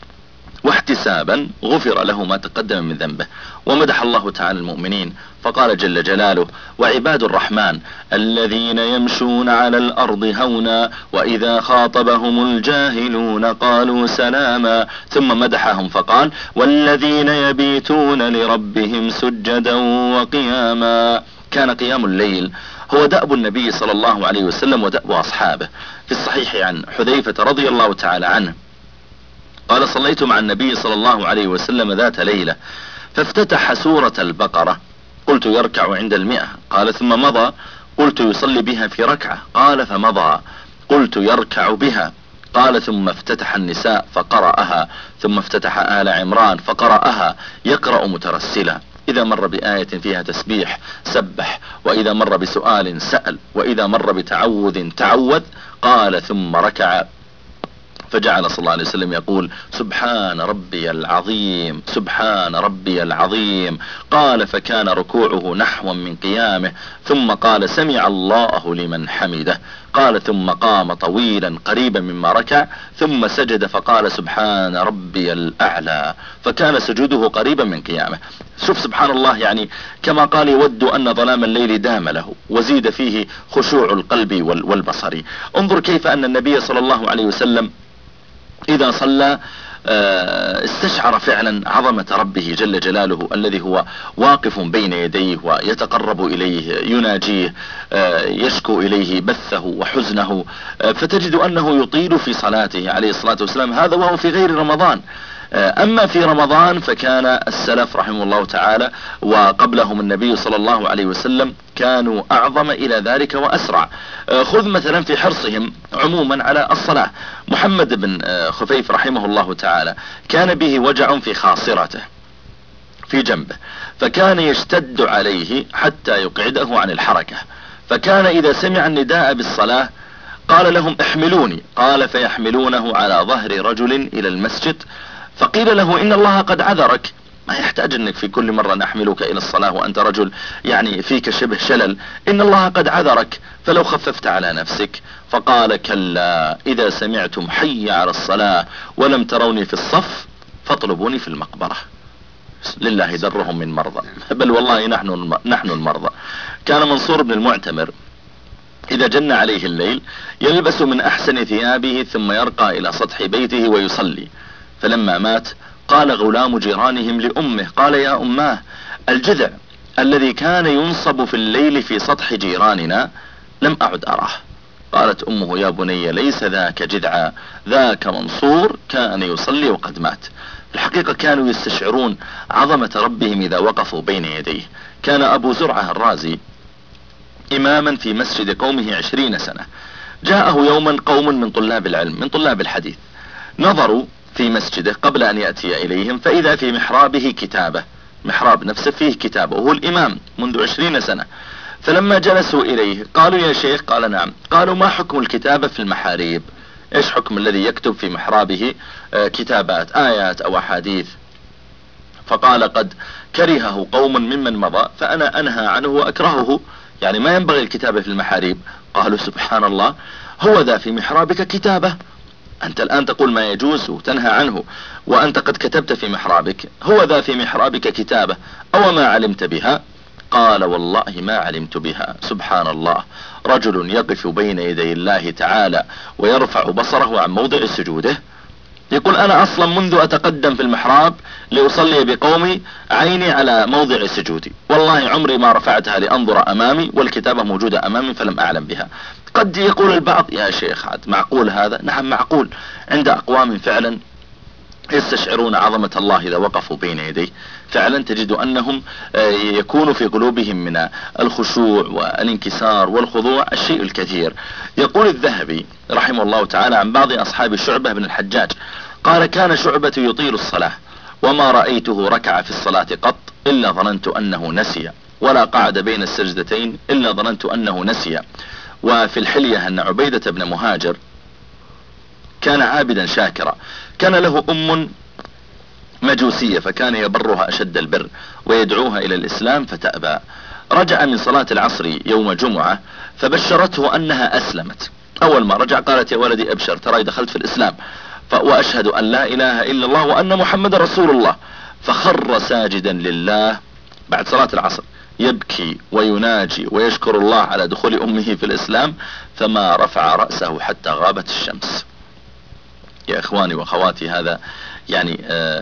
[SPEAKER 4] واحتسابا غفر له ما تقدم من ذنبه. ومدح الله تعالى المؤمنين فقال جل جلاله: وعباد الرحمن الذين يمشون على الأرض هونا وإذا خاطبهم الجاهلون قالوا سلاما. ثم مدحهم فقال: والذين يبيتون لربهم سجدا وقياما. كان قيام الليل هو دأب النبي صلى الله عليه وسلم ودأب أصحابه. في الصحيح عن حذيفة رضي الله تعالى عنه قال: صليت مع النبي صلى الله عليه وسلم ذات ليلة فافتتح سورة البقرة، قلت: يركع عند المئة. قال: ثم مضى. قلت: يصلي بها في ركعة. قال: فمضى. قلت: يركع بها. قال: ثم افتتح النساء فقرأها، ثم افتتح آل عمران فقرأها، يقرأ مترسلا. إذا مر بآية فيها تسبيح سبح، وإذا مر بسؤال سأل، وإذا مر بتعوذ تعوذ. قال: ثم ركع فجعل صلى الله عليه وسلم يقول: سبحان ربي العظيم، سبحان ربي العظيم. قال: فكان ركوعه نحوا من قيامه. ثم قال: سمع الله لمن حمده. قال: ثم قام طويلا قريبا مما ركع، ثم سجد فقال: سبحان ربي الأعلى. فكان سجوده قريبا من قيامه. شوف سبحان الله، يعني كما قال: يود أن ظلام الليل دام له وزيد فيه خشوع القلب والبصر. انظر كيف أن النبي صلى الله عليه وسلم إذا صلى استشعر فعلا عظمة ربه جل جلاله الذي هو واقف بين يديه ويتقرب إليه، يناجيه، يشكو إليه بثه وحزنه. فتجد أنه يطيل في صلاته عليه الصلاة والسلام، هذا وهو في غير رمضان. أما في رمضان فكان السلف رحمه الله تعالى وقبلهم النبي صلى الله عليه وسلم كانوا أعظم إلى ذلك وأسرع. خذ مثلا في حرصهم عموما على الصلاة. محمد بن خفيف رحمه الله تعالى كان به وجع في خاصرته في جنبه، فكان يشتد عليه حتى يقعده عن الحركة. فكان إذا سمع النداء بالصلاة قال لهم: احملوني. قال: فيحملونه على ظهر رجل إلى المسجد. فقيل له: إن الله قد عذرك، ما يحتاج أنك في كل مرة نحملك إلى الصلاة وأنت رجل يعني فيك شبه شلل، إن الله قد عذرك فلو خففت على نفسك. فقال: كلا، إذا سمعتم حي على الصلاة ولم تروني في الصف فاطلبوني في المقبرة. لله درهم من مرضى، بل والله نحن نحن المرضى. كان منصور بن المعتمر إذا جن عليه الليل يلبس من أحسن ثيابه ثم يرقى إلى سطح بيته ويصلي. فلما مات قال غلام جيرانهم لأمه، قال يا أماه الجذع الذي كان ينصب في الليل في سطح جيراننا لم أعد أراه. قالت أمه يا بني ليس ذاك جذعا، ذاك منصور كان يصلي وقد مات. الحقيقة كانوا يستشعرون عظمة ربهم إذا وقفوا بين يديه. كان أبو زرعة الرازي إماما في مسجد قومه عشرين سنة. جاءه يوما قوم من طلاب العلم من طلاب الحديث، نظروا في مسجده قبل أن يأتي إليهم فإذا في محرابه كتابة، محراب نفسه فيه كتابة وهو الإمام منذ عشرين سنة. فلما جلسوا إليه قالوا يا شيخ، قال نعم. قالوا ما حكم الكتابة في المحاريب؟ إيش حكم الذي يكتب في محرابه كتابات آيات أو أحاديث؟ فقال قد كرهه قوم ممن مضى فأنا أنهى عنه وأكرهه، يعني ما ينبغي الكتابة في المحاريب. قالوا سبحان الله، هو ذا في محرابك كتابة، أنت الآن تقول ما يجوز وتنهى عنه وأنت قد كتبت في محرابك، هو ذا في محرابك كتابة أو ما علمت بها؟ قال والله ما علمت بها. سبحان الله، رجل يقف بين يدي الله تعالى ويرفع بصره عن موضع سجوده، يقول أنا أصلا منذ أتقدم في المحراب لأصلي بقومي عيني على موضع سجودي، والله عمري ما رفعتها لأنظر أمامي والكتابة موجودة أمامي فلم أعلم بها. قد يقول البعض يا شيخ عاد معقول هذا؟ نعم معقول، عند أقوام فعلا يستشعرون عظمة الله إذا وقفوا بين يديه، فعلا تجد أنهم يكون في قلوبهم من الخشوع والانكسار والخضوع الشيء الكثير. يقول الذهبي رحمه الله تعالى عن بعض أصحاب شعبة بن الحجاج قال كان شعبة يطيل الصلاة وما رأيته ركع في الصلاة قط إلا ظننت أنه نسي، ولا قعد بين السجدتين إلا ظننت أنه نسي. وفي الحلية أن عبيدة بن مهاجر كان عابدا شاكرا، كان له أم مجوسية فكان يبرها أشد البر ويدعوها إلى الإسلام فتأبى. رجع من صلاة العصر يوم جمعة فبشرته أنها أسلمت. أول ما رجع قالت يا ولدي أبشر ترى دخلت في الإسلام وأشهد أن لا إله إلا الله وأن محمد رسول الله. فخر ساجدا لله بعد صلاة العصر يبكي ويناجي ويشكر الله على دخول أمه في الإسلام، فما رفع رأسه حتى غابت الشمس. يا إخواني وأخواتي، هذا يعني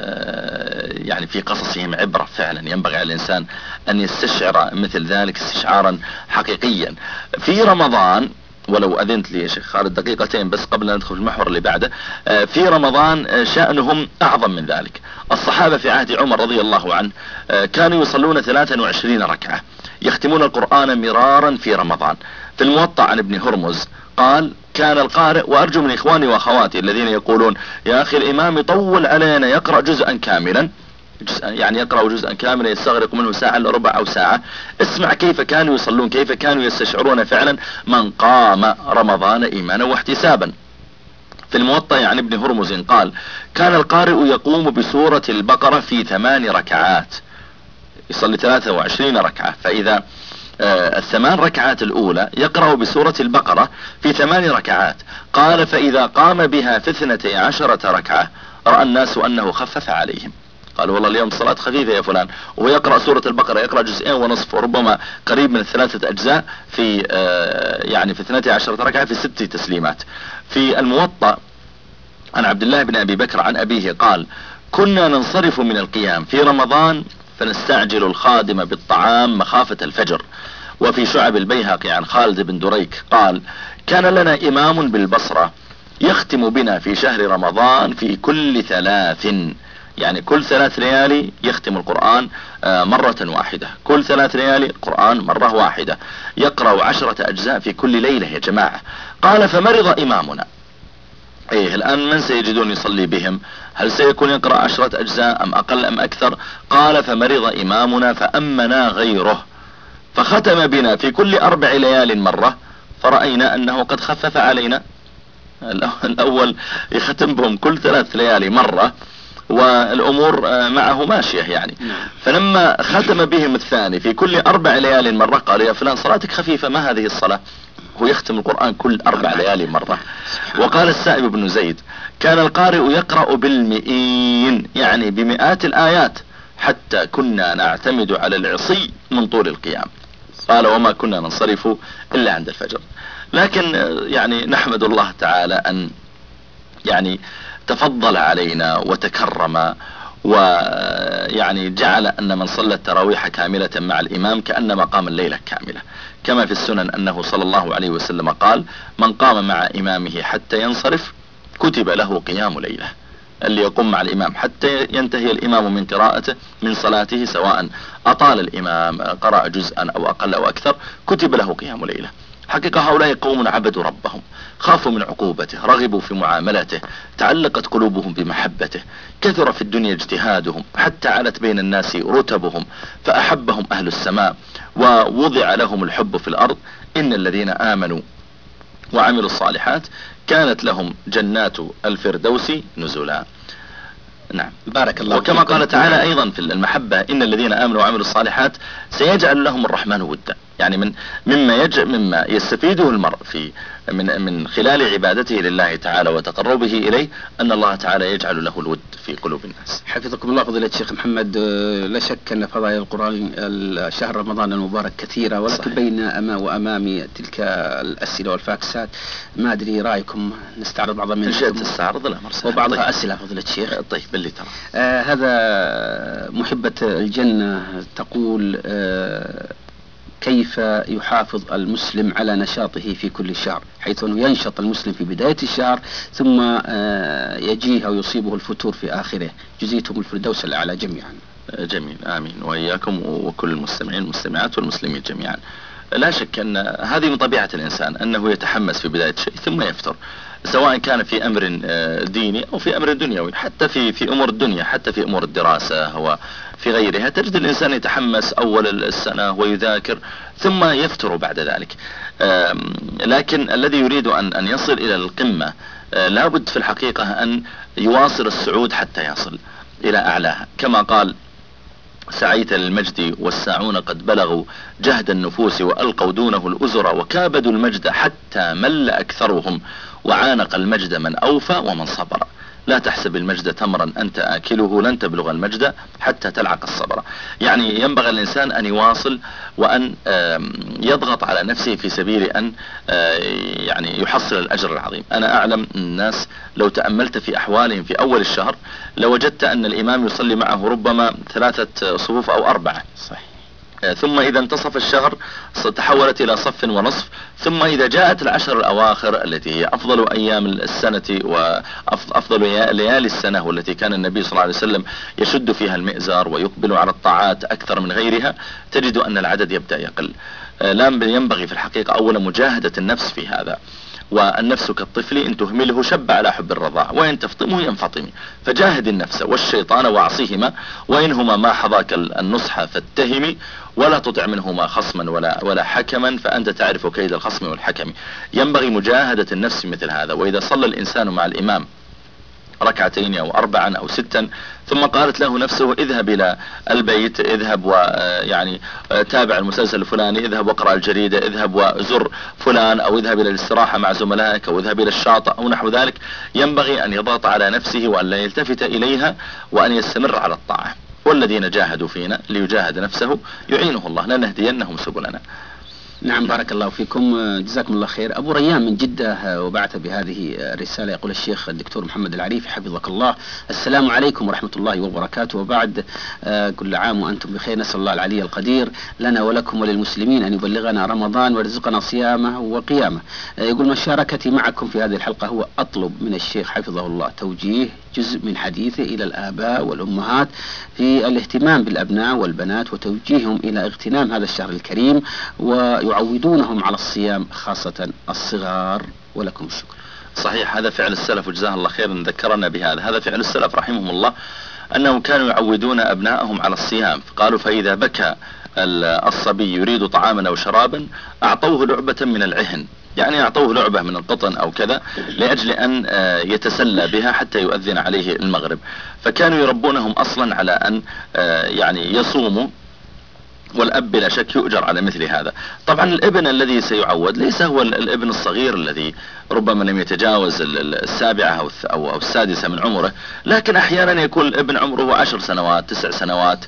[SPEAKER 4] آه يعني في قصصهم عبرة فعلا، ينبغي على الإنسان أن يستشعر مثل ذلك استشعارا حقيقيا. في رمضان، ولو أذنت لي يا شيخ خالد دقيقتين بس قبل أن ندخل في المحور اللي بعده، آه في رمضان آه شأنهم أعظم من ذلك. الصحابة في عهد عمر رضي الله عنه آه كانوا يصلون ثلاثا وعشرين ركعة، يختمون القرآن مرارا في رمضان. في الموطأ عن ابن هرمز قال كان القارئ، وأرجو من إخواني وأخواتي الذين يقولون يا أخي الإمام يطول علينا يقرأ جزءا كاملا، جزء يعني يقرأ جزءا كاملا يستغرق منه ساعة إلا ربع أو ساعة، اسمع كيف كانوا يصلون، كيف كانوا يستشعرون فعلا من قام رمضان إيمانا واحتسابا. في الموطأ يعني ابن هرمز قال كان القارئ يقوم بسورة البقرة في ثمان ركعات، يصلي ثلاثة وعشرين ركعة، فإذا آه الثمان ركعات الأولى يقرأ بسورة البقرة في ثمان ركعات. قال فإذا قام بها في اثنتي عشرة ركعة رأى الناس أنه خفف عليهم، قالوا والله اليوم صلاة خفيفة يا فلان، وهو يقرأ سورة البقرة يقرأ جزئين ونصف وربما قريب من الثلاثة أجزاء في آه يعني في اثنتي عشرة ركعة في ست تسليمات. في الموطأ عن عبد الله بن أبي بكر عن أبيه قال كنا ننصرف من القيام في رمضان فنستعجل الخادم بالطعام مخافة الفجر. وفي شعب البيهقي عن خالد بن دريك قال كان لنا إمام بالبصرة يختم بنا في شهر رمضان في كل ثلاث، يعني كل ثلاث ليالي يختم القرآن مرة واحدة، كل ثلاث ليالي القرآن مرة واحدة، يقرأ عشرة أجزاء في كل ليلة يا جماعة. قال فمرض إمامنا، ايه الآن من سيجدون يصلي بهم؟ هل سيكون يقرأ عشرة أجزاء أم أقل أم أكثر؟ قال فمرض إمامنا فأمنا غيره فختم بنا في كل أربع ليال مرة، فرأينا أنه قد خفف علينا. الأول يختم بهم كل ثلاث ليالي مرة والأمور معه ماشية يعني، فلما ختم بهم الثاني في كل أربع ليال مرة قال يا فلان صلاتك خفيفة، ما هذه الصلاة؟ هو يختم القرآن كل أربع ليالي مرة. وقال السائب بن زيد كان القارئ يقرأ بالمئين، يعني بمئات الآيات، حتى كنا نعتمد على العصي من طول القيام. قال وما كنا ننصرف إلا عند الفجر. لكن يعني نحمد الله تعالى أن يعني تفضل علينا وتكرم، ويعني جعل أن من صلى التراويح كاملة مع الإمام كأنما قام الليلة كاملة، كما في السنن أنه صلى الله عليه وسلم قال من قام مع إمامه حتى ينصرف كتب له قيام ليلة. اللي يقوم مع الإمام حتى ينتهي الإمام من قراءته من صلاته، سواء أطال الإمام قرأ جزءا أو أقل أو أكثر، كتب له قيام ليلة. حقيقة هؤلاء قوم عبدوا ربهم، خافوا من عقوبته، رغبوا في معاملته، تعلقت قلوبهم بمحبته، كثر في الدنيا اجتهادهم حتى علت بين الناس رتبهم، فأحبهم أهل السماء ووضع لهم الحب في الأرض. إن الذين آمنوا وعملوا الصالحات كانت لهم جنات الفردوس نزلا. نعم،
[SPEAKER 3] بارك الله.
[SPEAKER 4] وكما قال تعالى أيضا في المحبة إن الذين آمنوا وعملوا الصالحات سيجعل لهم الرحمن ودا. يعني من مما يج مما يستفيده المرء في من من خلال عبادته لله تعالى وتقربه إليه أن الله تعالى يجعل له الود في قلوب الناس.
[SPEAKER 3] حفظكم الله فضيلة الشيخ محمد. لا شك أن فضائل القرآن شهر رمضان المبارك كثيرة، ولكن بين أما وأمامي تلك الأسئلة والفاكسات، ما أدري رأيكم نستعرض بعضها منها.
[SPEAKER 4] إن شئت تستعرض الأمر
[SPEAKER 3] وبعضها طيب. أسئلة فضيلة الشيخ.
[SPEAKER 4] طيب باللي ترى.
[SPEAKER 3] آه هذا محبة الجنة تقول آه كيف يحافظ المسلم على نشاطه في كل شهر، حيث أنه ينشط المسلم في بداية الشهر ثم يجيه أو يصيبه الفتور في آخره. جزيتم الفردوس الأعلى جميعا.
[SPEAKER 4] جميل، آمين وإياكم وكل المستمعين والمستمعات والمسلمين جميعا. لا شك أن هذه من طبيعة الإنسان أنه يتحمس في بداية شيء ثم يفتر، سواء كان في أمر ديني أو في أمر دنيوي، حتى في في أمور الدنيا، حتى في أمور الدراسة وفي غيرها تجد الإنسان يتحمس أول السنة ويذاكر ثم يفتر بعد ذلك. لكن الذي يريد أن أن يصل إلى القمة لابد في الحقيقة أن يواصل الصعود حتى يصل إلى أعلاها، كما قال سعيت للمجد والساعون قد بلغوا جهد النفوس وألقوا دونه الأزر وكابدوا المجد حتى مل أكثرهم وعانق المجد من أوفى ومن صبر. لا تحسب المجد تمرا أنت آكله لن تبلغ المجد حتى تلعق الصبر. يعني ينبغي الإنسان أن يواصل وأن يضغط على نفسه في سبيل أن يعني يحصل الأجر العظيم. أنا أعلم الناس لو تأملت في أحوالهم في أول الشهر لوجدت أن الإمام يصلي معه ربما ثلاثة صفوف أو أربعة. صحيح. ثم إذا انتصف الشهر تحولت إلى صف ونصف، ثم إذا جاءت العشر الأواخر التي هي أفضل أيام السنة وأفضل ليالي السنة والتي كان النبي صلى الله عليه وسلم يشد فيها المئزار ويقبل على الطاعات أكثر من غيرها، تجد أن العدد يبدأ يقل. لا ينبغي في الحقيقة أولا مجاهدة النفس في هذا، والنفس كالطفل إن تهمله شب على حب الرضاع وإن تفطمه ينفطم، فجاهد النفس والشيطان وعصيهما وإنهما ما حظاك النصح فاتهم ولا تطع منهما خصما ولا ولا حكما فأنت تعرف كيد الخصم والحكم. ينبغي مجاهدة النفس مثل هذا. وإذا صلى الإنسان مع الإمام ركعتين أو أربعا أو ستا ثم قالت له نفسه اذهب إلى البيت، اذهب ويعني تابع المسلسل الفلاني، اذهب واقرأ الجريدة، اذهب وزر فلان، أو اذهب إلى الاستراحة مع زملائك، أو اذهب إلى الشاطئ أو نحو ذلك، ينبغي أن يضغط على نفسه وأن لا يلتفت إليها وأن يستمر على الطاعة. والذين جاهدوا فينا ليجاهد نفسه يعينه الله لنهدينهم سبلنا.
[SPEAKER 3] نعم بارك الله فيكم، جزاكم الله خير. أبو ريان من جدة وبعث بهذه الرسالة، يقول الشيخ الدكتور محمد العريفي حفظك الله: السلام عليكم ورحمة الله وبركاته، وبعد كل عام وأنتم بخير. نسأل الله العلي القدير لنا ولكم وللمسلمين أن يبلغنا رمضان ويرزقنا صيامه وقيامه. يقول: مشاركتي معكم في هذه الحلقة هو أطلب من الشيخ حفظه الله توجيه جزء من حديثه إلى الآباء والأمهات في الاهتمام بالأبناء والبنات وتوجيههم إلى اغتنام هذا الشهر الكريم ويعودونهم على الصيام خاصة الصغار، ولكم الشكر.
[SPEAKER 4] صحيح، هذا فعل السلف وجزاه الله خيرا ذكرنا بهذا. هذا فعل السلف رحمهم الله، أنهم كانوا يعودون أبنائهم على الصيام، قالوا: فإذا بكى الصبي يريد طعاما أو شرابا أعطوه لعبة من العهن، يعني أعطوه لعبة من القطن أو كذا لأجل أن يتسلى بها حتى يؤذن عليه المغرب. فكانوا يربونهم أصلا على أن يعني يصوموا والأب بلا شك يؤجر على مثل هذا. طبعا الابن الذي سيعود ليس هو الابن الصغير الذي ربما لم يتجاوز السابعة أو السادسة من عمره، لكن أحيانا يكون الابن عمره عشر سنوات تسع سنوات،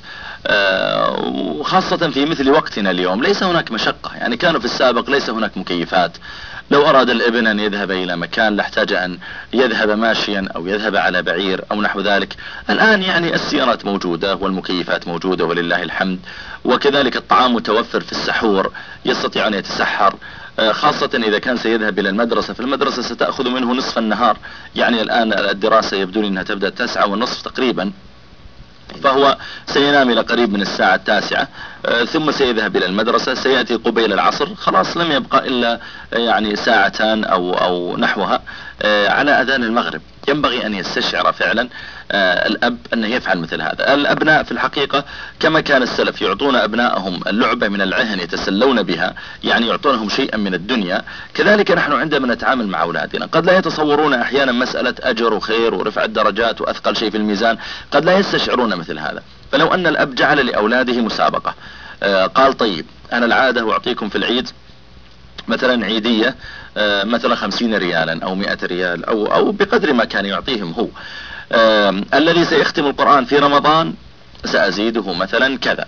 [SPEAKER 4] وخاصة في مثل وقتنا اليوم ليس هناك مشقة. يعني كانوا في السابق ليس هناك مكيفات، لو أراد الابن أن يذهب إلى مكان لاحتاج أن يذهب ماشيا أو يذهب على بعير أو نحو ذلك. الآن يعني السيارات موجودة والمكيفات موجودة ولله الحمد، وكذلك الطعام متوفر في السحور، يستطيع أن يتسحر، خاصة إذا كان سيذهب إلى المدرسة، فالمدرسة ستأخذ منه نصف النهار. يعني الآن الدراسة يبدو لي أنها تبدأ تسعة والنصف تقريبا، فهو سينام إلى قريب من الساعة التاسعة، ثم سيذهب إلى المدرسة، سيأتي قبيل العصر، خلاص لم يبقى إلا يعني ساعتان أو, أو نحوها على أذان المغرب. ينبغي أن يستشعر فعلا الأب أنه يفعل مثل هذا. الأبناء في الحقيقة كما كان السلف يعطون أبنائهم اللعبة من العهن يتسلون بها، يعني يعطونهم شيئا من الدنيا، كذلك نحن عندما نتعامل مع أولادنا قد لا يتصورون أحيانا مسألة أجر وخير ورفع الدرجات وأثقل شيء في الميزان، قد لا يستشعرون مثل هذا. فلو أن الأب جعل لأولاده مسابقة، قال طيب أنا العادة أعطيكم في العيد مثلا عيدية مثلا خمسين ريالا أو مئة ريال أو, أو بقدر ما كان يعطيهم هو، الذي سيختم القرآن في رمضان سأزيده مثلا كذا،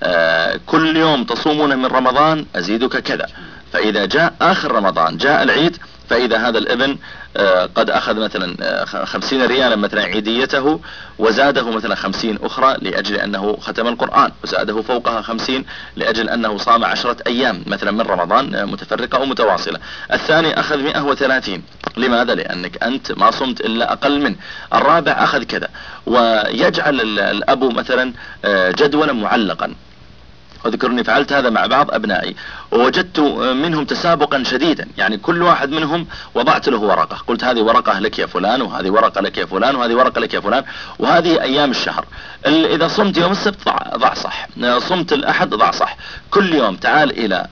[SPEAKER 4] كل يوم تصومون من رمضان أزيدك كذا. فإذا جاء آخر رمضان جاء العيد، فإذا هذا الابن قد أخذ مثلا خمسين ريالا مثلا عيديته، وزاده مثلا خمسين أخرى لأجل أنه ختم القرآن، وزاده فوقها خمسين لأجل أنه صام عشرة أيام مثلا من رمضان متفرقة أو متواصلة. الثاني أخذ مئة وثلاثين، لماذا؟ لأنك أنت ما صمت إلا أقل منه. الرابع أخذ كذا، ويجعل الأب مثلا جدولا معلقا. أذكرني فعلت هذا مع بعض أبنائي، ووجدت منهم تسابقا شديدا، يعني كل واحد منهم وضعت له ورقة، قلت هذه ورقة لك يا فلان، وهذه ورقة لك يا فلان، وهذه ورقة لك يا فلان، وهذه أيام الشهر. إذا صمت يوم السبت ضع, ضع صح، صمت الأحد ضع صح. كل يوم تعال إلى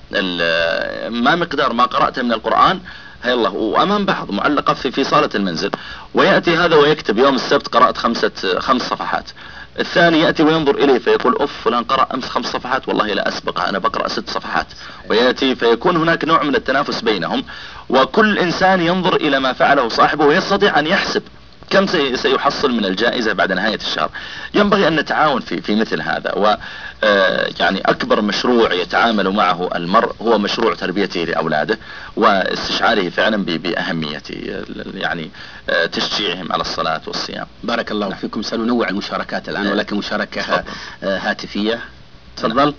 [SPEAKER 4] ما مقدار ما قرأت من القرآن، هاي الله، وأمام بعض معلقة في, في صالة المنزل، ويأتي هذا ويكتب يوم السبت قرأت خمسة خمس صفحات. الثاني يأتي وينظر إليه فيقول أوف فلان قرأ أمس خمس صفحات، والله لا أسبقه أنا بقرأ ست صفحات. ويأتي فيكون هناك نوع من التنافس بينهم، وكل إنسان ينظر إلى ما فعله صاحبه ويستطيع أن يحسب كم سيحصل من الجائزة بعد نهاية الشهر. ينبغي أن نتعاون في, في مثل هذا. و يعني أكبر مشروع يتعامل معه المرء هو مشروع تربيته لأولاده واستشعاره فعلا بأهمية يعني تشجيعهم على الصلاة والصيام.
[SPEAKER 3] بارك الله نعم. فيكم. سننوع المشاركات الآن، ولك مشاركة هاتفية. تفضل.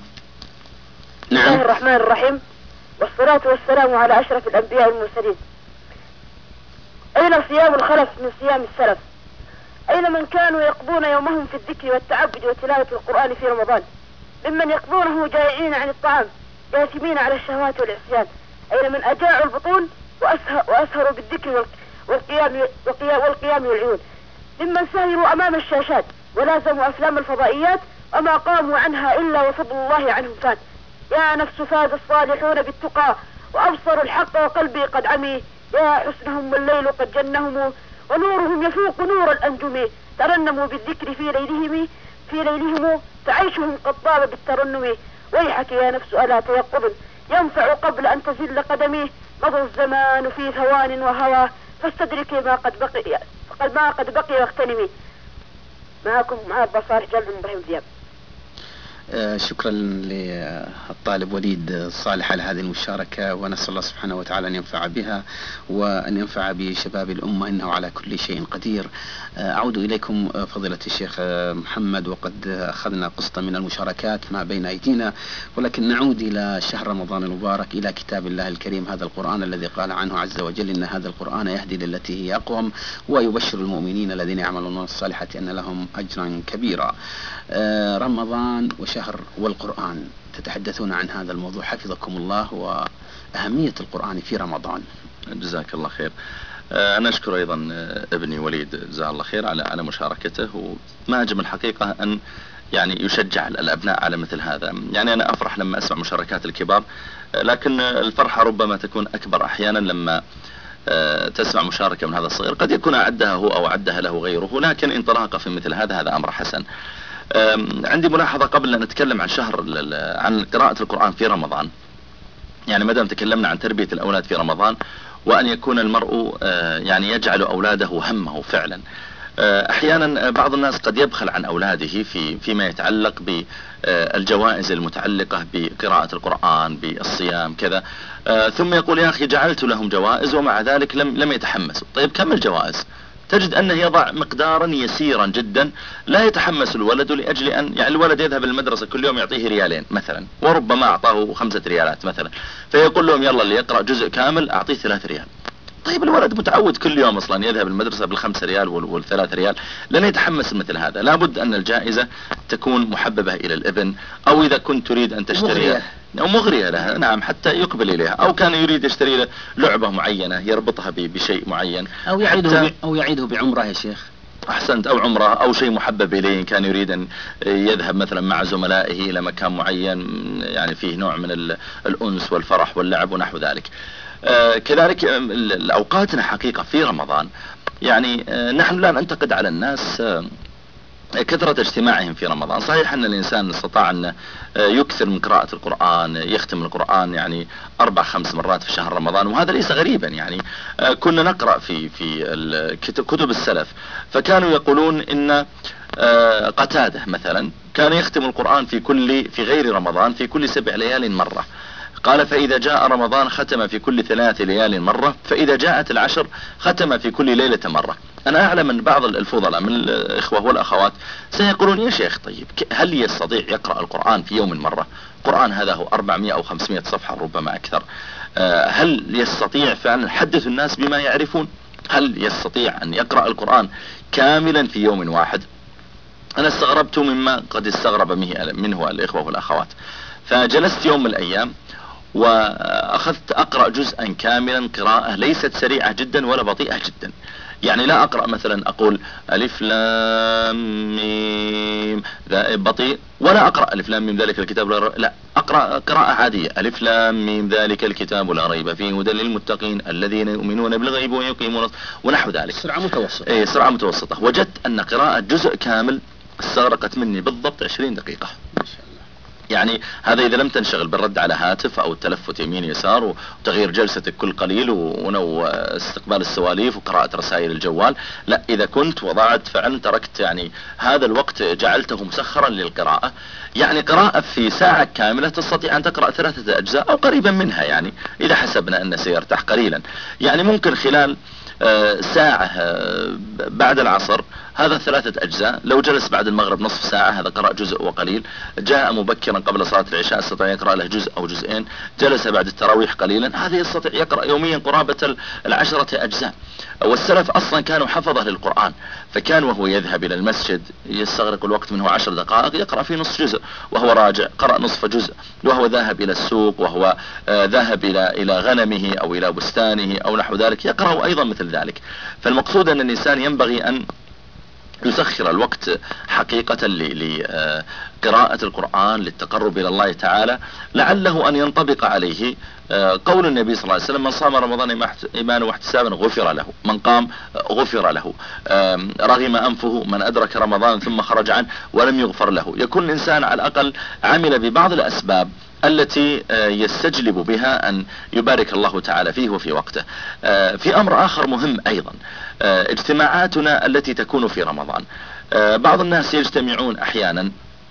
[SPEAKER 7] نعم. بسم الله الرحمن الرحيم، والصلاة والسلام على أشرف الأنبياء والمرسلين. أين صيام الخلف من صيام السلف؟ أين من كانوا يقضون يومهم في الذكر والتعبد وتلاوة القرآن في رمضان؟ ممن يقضونه جائعين عن الطعام جاثمين على الشهوات والعصيان. أين من أجاعوا البطون وأسهر وأسهروا بالذكر والقيام والقيام والعيون؟ ممن سهروا أمام الشاشات ولازموا أفلام الفضائيات وما قاموا عنها إلا وفضل الله عنهم فات. يا نفس فاز الصالحون بالتقى وأبصروا الحق وقلبي قد عمي. يا حسنهم والليل قد جنهم ونورهم يفوق نور الأنجم. ترنموا بالذكر في ليلهم في ليلهم فعيشهم قد طاب بالترنم. ويحك يا نفس ألا تيقظ ينفع قبل أن تزل قدمي. مضى الزمان في ثوان وهوى فاستدركي ما قد بقي ما قد بقي واغتنمي. معكم مع البصار جلب من ابراهيم دياب.
[SPEAKER 3] آه شكرا للطالب وليد صالح على هذه المشاركة، ونسأل الله سبحانه وتعالى أن ينفع بها وأن ينفع بشباب الأمة، إنه على كل شيء قدير. آه أعود إليكم فضيلة الشيخ محمد، وقد أخذنا قسطا من المشاركات ما بين أيدينا، ولكن نعود إلى شهر رمضان المبارك، إلى كتاب الله الكريم، هذا القرآن الذي قال عنه عز وجل إن هذا القرآن يهدي للتي هي أقوم ويبشر المؤمنين الذين يعملون الصالحات أن لهم أجرا كبيرا. آه رمضان وشهر والقرآن، تتحدثون عن هذا الموضوع حفظكم الله وأهمية القرآن في رمضان.
[SPEAKER 4] جزاك الله خير. أنا أشكر أيضا ابني وليد جزاه الله خير على على مشاركته، وما أجمل الحقيقة أن يعني يشجع الأبناء على مثل هذا. يعني أنا أفرح لما أسمع مشاركات الكبار، لكن الفرحة ربما تكون أكبر أحيانا لما تسمع مشاركة من هذا الصغير، قد يكون أعدها هو أو أعدها له غيره، لكن انطلاقه في مثل هذا هذا أمر حسن. عندي ملاحظة قبل أن نتكلم عن شهر عن قراءة القرآن في رمضان. يعني مدام تكلمنا عن تربية الأولاد في رمضان وأن يكون المرء يعني يجعل أولاده همه فعلا. احيانا بعض الناس قد يبخل عن اولاده في فيما يتعلق بالجوائز المتعلقة بقراءة القرآن بالصيام كذا، ثم يقول يا اخي جعلت لهم جوائز ومع ذلك لم لم يتحمسوا. طيب كم الجوائز؟ تجد انه يضع مقدارا يسيرا جدا لا يتحمس الولد لاجل ان يعني الولد يذهب المدرسة كل يوم يعطيه ريالين مثلا وربما اعطاه خمسة ريالات مثلا، فيقول لهم يلا اللي يقرأ جزء كامل اعطيه ثلاث ريال. طيب الولد متعود كل يوم اصلا يذهب المدرسة بالخمسة ريال والثلاث ريال، لن يتحمس مثل هذا. لابد ان الجائزة تكون محببة الى الابن، او اذا كنت تريد ان تشتريها او مغرية له، نعم، حتى يقبل اليها، او كان يريد يشتري له لعبة معينة يربطها بشيء معين،
[SPEAKER 3] او يعيده او يعيده بعمره يا شيخ.
[SPEAKER 4] احسنت، او عمره او شيء محبب اليه، ان كان يريد ان يذهب مثلا مع زملائه الى مكان معين يعني فيه نوع من الانس والفرح واللعب ونحو ذلك. آه كذلك الاوقاتنا حقيقة في رمضان يعني آه نحن لا ننتقد على الناس آه كثرة اجتماعهم في رمضان. صحيح ان الانسان استطاع ان آه يكثر من قراءة القرآن، يختم القرآن يعني اربع خمس مرات في شهر رمضان، وهذا ليس غريبا. يعني آه كنا نقرأ في في كتب السلف فكانوا يقولون ان آه قتادة مثلا كان يختم القرآن في كل في غير رمضان في كل سبع ليال مرة. قال فإذا جاء رمضان ختم في كل ثلاث ليال مرة، فإذا جاءت العشر ختم في كل ليلة مرة. أنا أعلم أن بعض الفضلاء من الإخوة والأخوات سيقولون يا شيخ طيب هل يستطيع يقرأ القرآن في يوم مرة؟ القرآن هذا هو أربعمائة أو خمسمائة صفحة ربما أكثر. هل يستطيع فعلا؟ حدث الناس بما يعرفون. هل يستطيع أن يقرأ القرآن كاملا في يوم واحد؟ أنا استغربت مما قد استغرب منه الإخوة والأخوات. فجلست يوم من الأيام واخذت اقرأ جزءا كاملا قراءة ليست سريعة جدا ولا بطيئة جدا. يعني لا اقرأ مثلا اقول الف لام ميم بطيء، ولا اقرأ الف لام ميم ذلك الكتاب لا, لا اقرأ قراءة عادية الف لام ميم ذلك الكتاب لا ريب فيه هدى للمتقين الذين يؤمنون بالغيب ويقيمون ونحو ذلك.
[SPEAKER 3] سرعة متوسطة.
[SPEAKER 4] اي سرعة متوسطة. وجدت ان قراءة جزء كامل استغرقت مني بالضبط عشرين دقيقة. ما شاء الله. يعني هذا إذا لم تنشغل بالرد على هاتف أو التلفت يمين يسار وتغيير جلستك كل قليل واستقبال السواليف وقراءة رسائل الجوال. لا، إذا كنت وضعت فعلا تركت يعني هذا الوقت جعلته مسخرا للقراءة. يعني قراءة في ساعة كاملة تستطيع أن تقرأ ثلاثة أجزاء أو قريبا منها، يعني إذا حسبنا أن سيرتاح قليلا. يعني ممكن خلال ساعة بعد العصر هذا ثلاثة أجزاء، لو جلس بعد المغرب نصف ساعة هذا قرأ جزء وقليل، جاء مبكرا قبل صلاة العشاء استطاع يقرأ له جزء أو جزئين، جلس بعد التراويح قليلا، هذا يستطيع يقرأ يوميا قرابة العشرة أجزاء. والسلف أصلا كانوا حفظة للقرآن، فكان وهو يذهب إلى المسجد يستغرق الوقت منه عشر دقائق يقرأ في نصف جزء، وهو راجع قرأ نصف جزء، وهو ذاهب إلى السوق، وهو آه ذاهب إلى إلى غنمه أو إلى بستانه أو نحو ذلك يقرأ أيضا مثل ذلك. فالمقصود أن الإنسان ينبغي أن يسخر الوقت حقيقة لقراءة القرآن للتقرب إلى الله تعالى، لعله أن ينطبق عليه قول النبي صلى الله عليه وسلم: من صام رمضان إيمانا واحتسابا غفر له، من قام غفر له، رغم أنفه من أدرك رمضان ثم خرج عنه ولم يغفر له. يكون الإنسان على الأقل عمل ببعض الأسباب التي يستجلب بها أن يبارك الله تعالى فيه وفي وقته. في أمر آخر مهم أيضا، اجتماعاتنا التي تكون في رمضان. بعض الناس يجتمعون أحيانا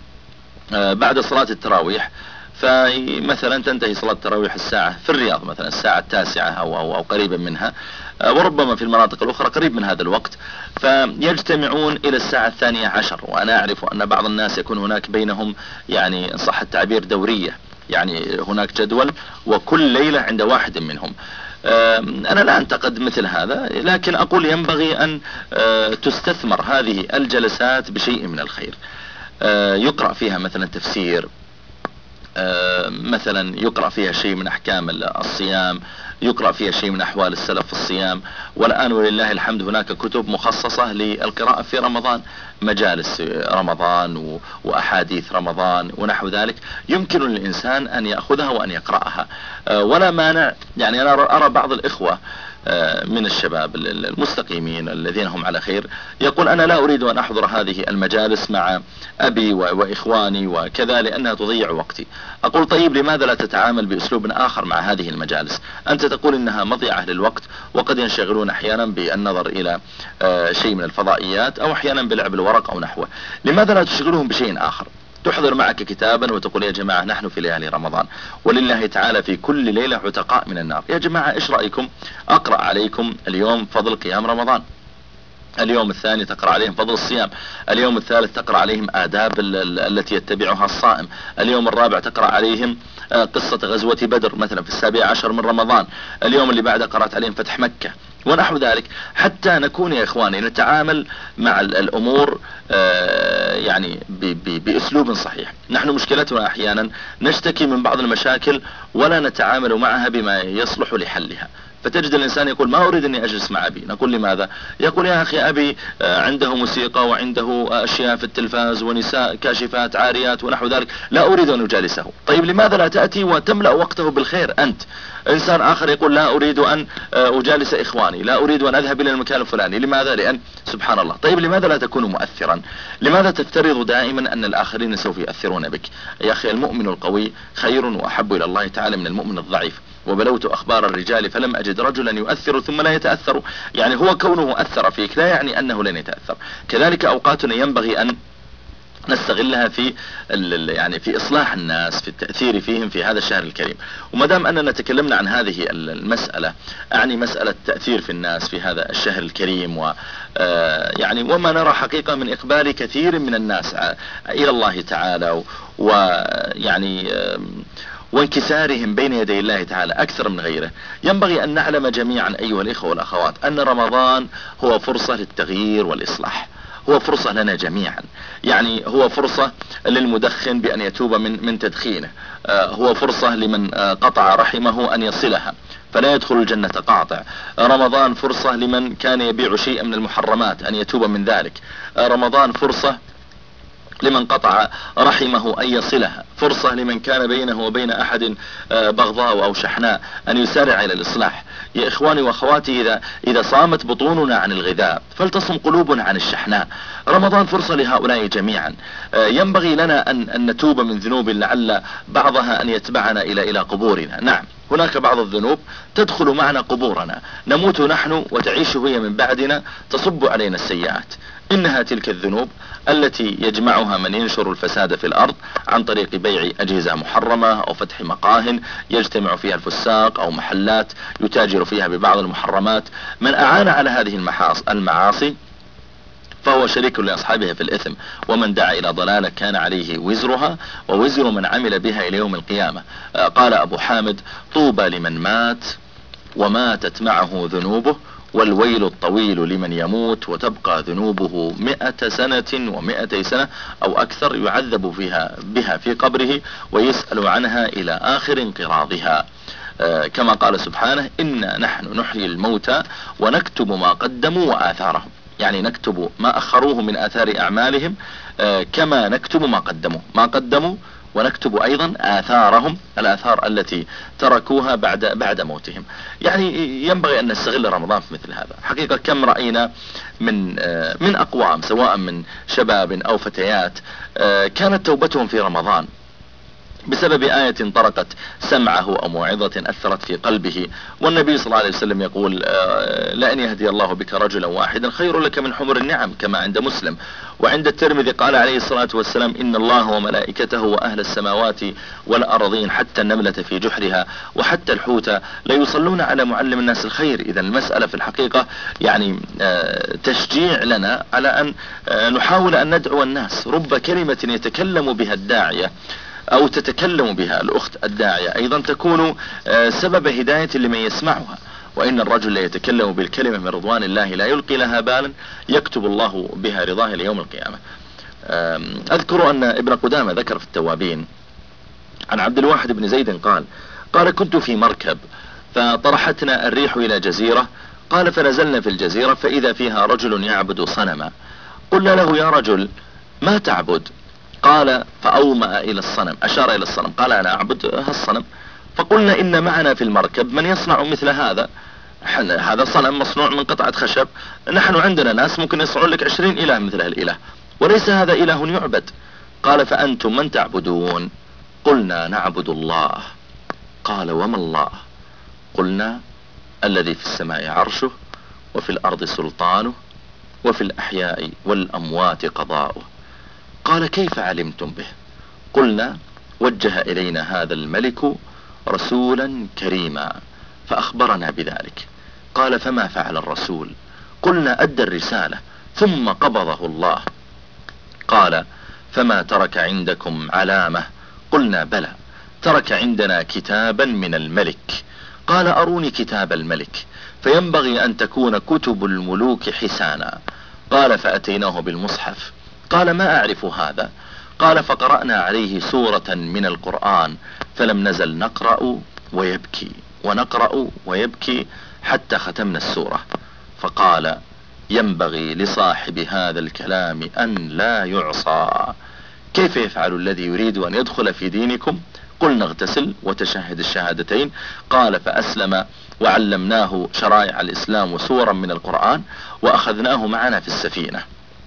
[SPEAKER 4] بعد صلاة التراويح، فمثلا تنتهي صلاة التراويح الساعة في الرياض مثلا الساعة التاسعة أو, أو, أو قريبا منها، وربما في المناطق الأخرى قريب من هذا الوقت، فيجتمعون إلى الساعة الثانية عشر. وأنا أعرف أن بعض الناس يكون هناك بينهم يعني إن صح التعبير دورية، يعني هناك جدول وكل ليلة عند واحد منهم. أنا لا أنتقد مثل هذا، لكن أقول ينبغي أن تستثمر هذه الجلسات بشيء من الخير. يقرأ فيها مثلا تفسير، مثلا يقرأ فيها شيء من أحكام الصيام، يقرأ فيها شيء من أحوال السلف في الصيام. والآن ولله الحمد هناك كتب مخصصة للقراءة في رمضان، مجالس رمضان وأحاديث رمضان ونحو ذلك، يمكن للإنسان أن يأخذها وأن يقرأها ولا مانع. يعني أنا أرى بعض الإخوة من الشباب المستقيمين الذين هم على خير يقول أنا لا أريد أن أحضر هذه المجالس مع أبي وإخواني وكذا لأنها تضيع وقتي. أقول طيب لماذا لا تتعامل بأسلوب آخر مع هذه المجالس؟ أنت تقول إنها مضيعة للوقت وقد ينشغلون أحيانا بالنظر إلى شيء من الفضائيات أو أحيانا بلعب الورق أو نحوه، لماذا لا تشغلهم بشيء آخر؟ تحضر معك كتابا وتقول يا جماعة نحن في ليالي رمضان ولله تعالى في كل ليلة عتقاء من النار، يا جماعة إيش رأيكم أقرأ عليكم اليوم فضل قيام رمضان، اليوم الثاني تقرأ عليهم فضل الصيام، اليوم الثالث تقرأ عليهم آداب التي يتبعها الصائم، اليوم الرابع تقرأ عليهم قصة غزوة بدر مثلا في السابع عشر من رمضان، اليوم اللي بعده قرأت عليهم فتح مكة ونحو ذلك، حتى نكون يا إخواني نتعامل مع الأمور يعني بأسلوب صحيح. نحن مشكلتنا أحيانا نشتكي من بعض المشاكل ولا نتعامل معها بما يصلح لحلها، فتجد الإنسان يقول ما أريد أني أجلس مع أبي، نقول لماذا؟ يقول يا أخي أبي عنده موسيقى وعنده أشياء في التلفاز ونساء كاشفات عاريات ونحو ذلك، لا أريد أن أجالسه. طيب لماذا لا تأتي وتملأ وقته بالخير أنت؟ إنسان آخر يقول لا أريد أن أجالس إخواني، لا أريد أن أذهب إلى المكان الفلاني، لماذا؟ لأن سبحان الله. طيب لماذا لا تكون مؤثرا؟ لماذا تفترض دائما أن الآخرين سوف يؤثرون بك؟ يا أخي المؤمن القوي خير وأحب إلى الله تعالى من المؤمن الضعيف، وبلوت أخبار الرجال فلم أجد رجلا يؤثر ثم لا يتأثر، يعني هو كونه أثر فيك لا يعني أنه لن يتأثر. كذلك أوقاتنا ينبغي أن نستغلها في يعني في إصلاح الناس، في التأثير فيهم في هذا الشهر الكريم. وما دام أننا تكلمنا عن هذه المسألة، أعني مسألة التأثير في الناس في هذا الشهر الكريم، و يعني وما نرى حقيقة من إقبال كثير من الناس إلى الله تعالى ويعني وانكسارهم بين يدي الله تعالى أكثر من غيره، ينبغي أن نعلم جميعا أيها الإخوة والأخوات أن رمضان هو فرصة للتغيير والإصلاح، هو فرصة لنا جميعا. يعني هو فرصة للمدخن بأن يتوب من من تدخينه، هو فرصة لمن قطع رحمه أن يصلها فلا يدخل الجنة قاطع. رمضان فرصة لمن كان يبيع شيئا من المحرمات أن يتوب من ذلك. رمضان فرصة لمن قطع رحمه أن يصلها، فرصة لمن كان بينه وبين أحد بغضاء أو شحناء أن يسارع إلى الإصلاح. يا إخواني وأخواتي، إذا, إذا صامت بطوننا عن الغذاء فلتصم قلوبنا عن الشحناء. رمضان فرصة لهؤلاء جميعا. ينبغي لنا أن, أن نتوب من ذنوب لعل بعضها أن يتبعنا إلى إلى قبورنا. نعم، هناك بعض الذنوب تدخل معنا قبورنا، نموت نحن وتعيش هي من بعدنا تصب علينا السيئات. إنها تلك الذنوب التي يجمعها من ينشر الفساد في الأرض عن طريق بيع أجهزة محرمة أو فتح مقاهن يجتمع فيها الفساق أو محلات يتاجر فيها ببعض المحرمات. من أعان على هذه المعاصي فهو شريك لأصحابها في الإثم، ومن دعا إلى ضلالة كان عليه وزرها ووزر من عمل بها إلى يوم القيامة. قال أبو حامد: طوبى لمن مات وماتت معه ذنوبه، والويل الطويل لمن يموت وتبقى ذنوبه مئة سنة ومئتي سنة أو أكثر يعذب فيها بها في قبره ويسأل عنها إلى آخر انقراضها. آه كما قال سبحانه: إنا نحن نحيي الموتى ونكتب ما قدموا وآثارهم، يعني نكتب ما أخروه من آثار أعمالهم آه كما نكتب ما قدموا ما قدموا ونكتب أيضا آثارهم، الآثار التي تركوها بعد بعد موتهم. يعني ينبغي أن نستغل رمضان في مثل هذا. حقيقة كم رأينا من من أقوام سواء من شباب أو فتيات كانت توبتهم في رمضان بسبب آية طرقت سمعه أو موعظة أثرت في قلبه، والنبي صلى الله عليه وسلم يقول: لأن يهدي الله بك رجلا واحدا خير لك من حمر النعم، كما عند مسلم. وعند الترمذي قال عليه الصلاة والسلام: إن الله وملائكته وأهل السماوات والأرضين حتى النملة في جحرها وحتى الحوت لا يصلون على معلم الناس الخير. إذا المسألة في الحقيقة يعني تشجيع لنا على أن نحاول أن ندعو الناس. رب كلمة يتكلم بها الداعية أو تتكلم بها الأخت الداعية أيضا تكون سبب هداية لمن يسمعها. وإن الرجل لا يتكلم بالكلمة من رضوان الله لا يلقي لها بالا يكتب الله بها رضاه ليوم القيامة. أذكر أن ابن قدامة ذكر في التوابين عن عبد الواحد بن زيد قال قال كنت في مركب فطرحتنا الريح إلى جزيرة، قال فنزلنا في الجزيرة فإذا فيها رجل يعبد صنما، قلنا له: يا رجل ما تعبد؟ قال فأومأ إلى الصنم، أشار إلى الصنم، قال أنا أعبد هالصنم. فقلنا: إن معنا في المركب من يصنع مثل هذا، هذا صنم مصنوع من قطعة خشب، نحن عندنا ناس ممكن يصنعون لك عشرين إله مثل هالإله، وليس هذا إله يعبد. قال فأنتم من تعبدون؟ قلنا نعبد الله. قال وما الله؟ قلنا الذي في السماء عرشه وفي الأرض سلطانه وفي الأحياء والأموات قضاؤه. قال كيف علمتم به؟ قلنا وجه إلينا هذا الملك رسولا كريما فأخبرنا بذلك. قال فما فعل الرسول؟ قلنا أدى الرسالة ثم قبضه الله. قال فما ترك عندكم علامة؟ قلنا بلى، ترك عندنا كتابا من الملك. قال أروني كتاب الملك، فينبغي أن تكون كتب الملوك حسانا. قال فأتيناه بالمصحف. قال ما أعرف هذا. قال فقرأنا عليه سورة من القرآن فلم نزل نقرأ ويبكي ونقرأ ويبكي حتى ختمنا السورة. فقال ينبغي لصاحب هذا الكلام أن لا يعصى. كيف يفعل الذي يريد أن يدخل في دينكم؟ قلنا اغتسل وتشهد الشهادتين. قال فأسلم وعلمناه شرائع الإسلام وسورا من القرآن وأخذناه معنا في السفينة.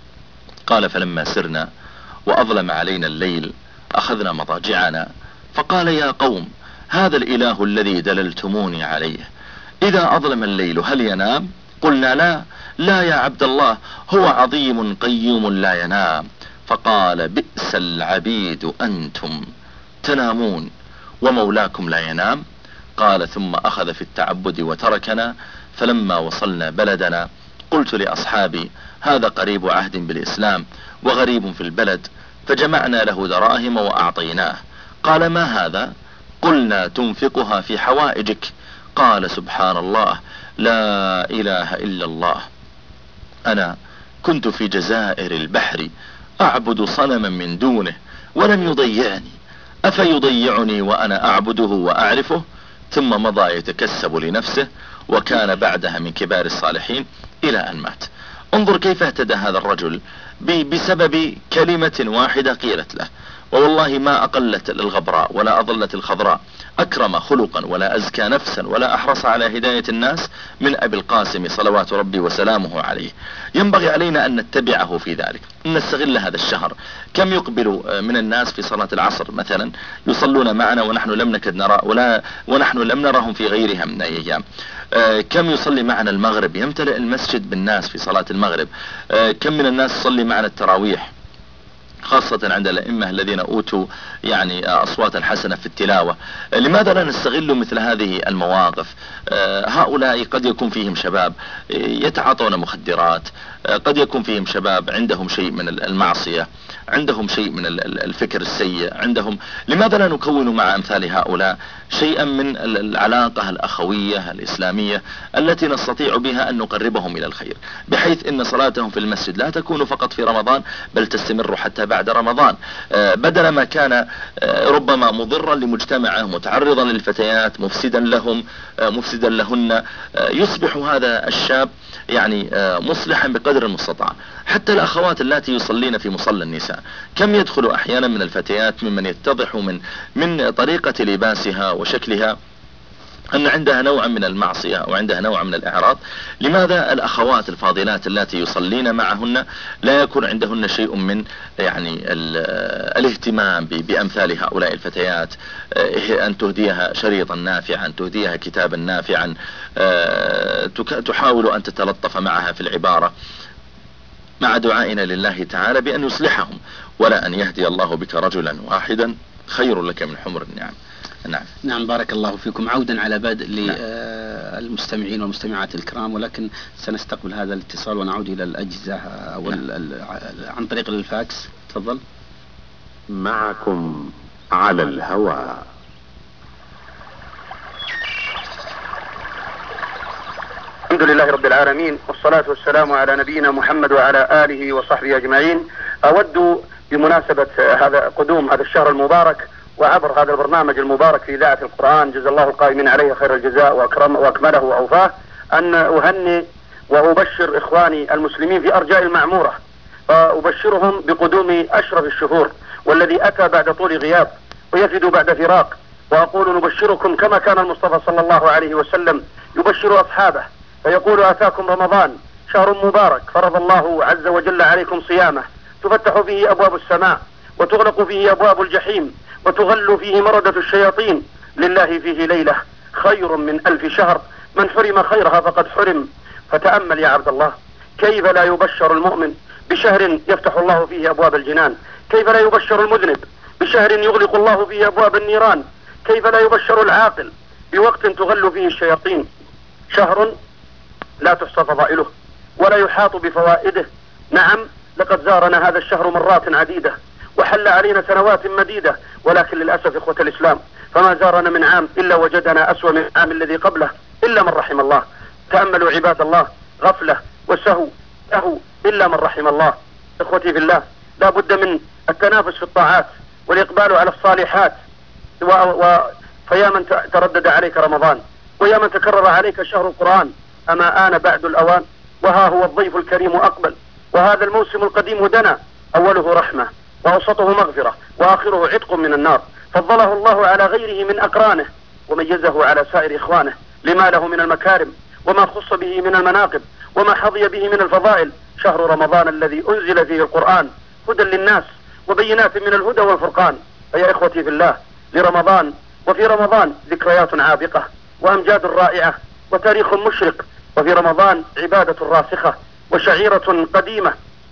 [SPEAKER 4] قال فلما سرنا وأظلم علينا الليل أخذنا مضاجعنا. فقال يا قوم هذا الإله الذي دللتموني عليه إذا أظلم الليل هل ينام؟ قلنا لا لا يا عبد الله، هو عظيم قيوم لا ينام. فقال بئس العبيد أنتم تنامون ومولاكم لا ينام. قال ثم أخذ في التعبد وتركنا. فلما وصلنا بلدنا قلت لأصحابي هذا قريب عهد بالإسلام وغريب في البلد، فجمعنا له دراهم وأعطيناه. قال ما هذا؟ قلنا تنفقها في حوائجك. قال سبحان الله لا إله إلا الله، أنا كنت في جزائر البحر أعبد صنما من دونه ولم يضيعني، أفيضيعني وأنا أعبده وأعرفه؟ ثم مضى يتكسب لنفسه، وكان بعدها من كبار الصالحين إلى أن مات. انظر كيف اهتدى هذا الرجل بسبب كلمة واحدة قيلت له، ووالله ما أقلت الغبراء ولا أضلت الخضراء أكرم خلقا ولا أزكى نفسا ولا أحرص على هداية الناس من أبي القاسم صلوات ربي وسلامه عليه. ينبغي علينا أن نتبعه في ذلك، أن نستغل هذا الشهر. كم يقبل من الناس في صلاة العصر مثلا يصلون معنا ونحن لم نكد نرى ولا ونحن لم نرهم في غيرها من أيام. كم يصلي معنا المغرب، يمتلئ المسجد بالناس في صلاة المغرب. كم من الناس يصلي معنا التراويح، خاصة عند الأئمة الذين أوتوا يعني أصواتا حسنة في التلاوة. لماذا لا نستغل مثل هذه المواقف؟ هؤلاء قد يكون فيهم شباب يتعاطون مخدرات، قد يكون فيهم شباب عندهم شيء من المعصية، عندهم شيء من الفكر السيء عندهم. لماذا لا نكون مع أمثال هؤلاء شيئا من العلاقة الأخوية الإسلامية التي نستطيع بها أن نقربهم إلى الخير، بحيث أن صلاتهم في المسجد لا تكون فقط في رمضان بل تستمر حتى بعد رمضان، بدل ما كان ربما مضرا لمجتمعه متعرضا للفتيات مفسدا لهم مفسدا لهن. يصبح هذا الشاب يعني مصلحا بقدر المستطاع. حتى الأخوات التي يصلين في مصلى النساء كم يدخل أحيانا من الفتيات ممن يتضح من من طريقة لباسها وشكلها أن عندها نوع من المعصية أو عندها نوع من الإعراض. لماذا الأخوات الفاضلات التي يصلين معهن لا يكون عندهن شيء من يعني الاهتمام بأمثال هؤلاء الفتيات، أن تهديها شريطا نافعا، تهديها كتابا نافعا، تحاول أن تتلطف معها في العبارة، مع دعائنا لله تعالى بأن يصلحهم، ولا أن يهدي الله بك رجلا واحدا خير لك من حمر النعم. نعم
[SPEAKER 3] نعم بارك الله فيكم. عودا على بدء للمستمعين والمستمعات الكرام، ولكن سنستقبل هذا الاتصال ونعود إلى الأجهزة أو عن طريق الفاكس. تفضل.
[SPEAKER 1] معكم على الهواء.
[SPEAKER 6] الحمد لله رب العالمين، والصلاة والسلام على نبينا محمد وعلى آله وصحبه أجمعين. أود بمناسبة هذا قدوم هذا الشهر المبارك وعبر هذا البرنامج المبارك في إذاعة القرآن، جزا الله القائمين عليه خير الجزاء وأكرم وأكمله وأوفاه، أن أهني وأبشر إخواني المسلمين في أرجاء المعمورة، وأبشرهم بقدوم أشرف الشهور والذي أتى بعد طول غياب ويفد بعد فراق. وأقول نبشركم كما كان المصطفى صلى الله عليه وسلم يبشر أصحابه فيقول أتاكم رمضان شهر مبارك فرض الله عز وجل عليكم صيامه، تفتح فيه أبواب السماء وتغلق فيه أبواب الجحيم وتغل فيه مردة الشياطين، لله فيه ليلة خير من ألف شهر، من حرم خيرها فقد حرم. فتأمل يا عبد الله كيف لا يبشر المؤمن بشهر يفتح الله فيه أبواب الجنان، كيف لا يبشر المذنب بشهر يغلق الله فيه أبواب النيران، كيف لا يبشر العاقل بوقت تغل فيه الشياطين. شهر لا تحصى فضائله ولا يحاط بفوائده. نعم لقد زارنا هذا الشهر مرات عديدة وحل علينا سنوات مديدة، ولكن للأسف إخوة الإسلام فما زارنا من عام إلا وجدنا أسوأ من العام الذي قبله إلا من رحم الله. تأملوا عباد الله، غفلة وسهو أهو إلا من رحم الله. إخوتي في الله، لا بد من التنافس في الطاعات والإقبال على الصالحات. و... و... فيا من تردد عليك رمضان ويا من تكرر عليك شهر القرآن، أما آن بعد الأوان؟ وها هو الضيف الكريم أقبل، وهذا الموسم القديم دنا، أوله رحمة وأوسطه مغفرة وآخره عتق من النار. فضله الله على غيره من أقرانه وميزه على سائر إخوانه لما له من المكارم وما خص به من المناقب وما حظي به من الفضائل. شهر رمضان الذي أنزل فيه القرآن هدى للناس وبينات من الهدى والفرقان. فيا إخوتي في الله، لرمضان وفي رمضان ذكريات عابقة وأمجاد رائعة وتاريخ مشرق، وفي رمضان عبادة راسخة وشعيرة قديمة،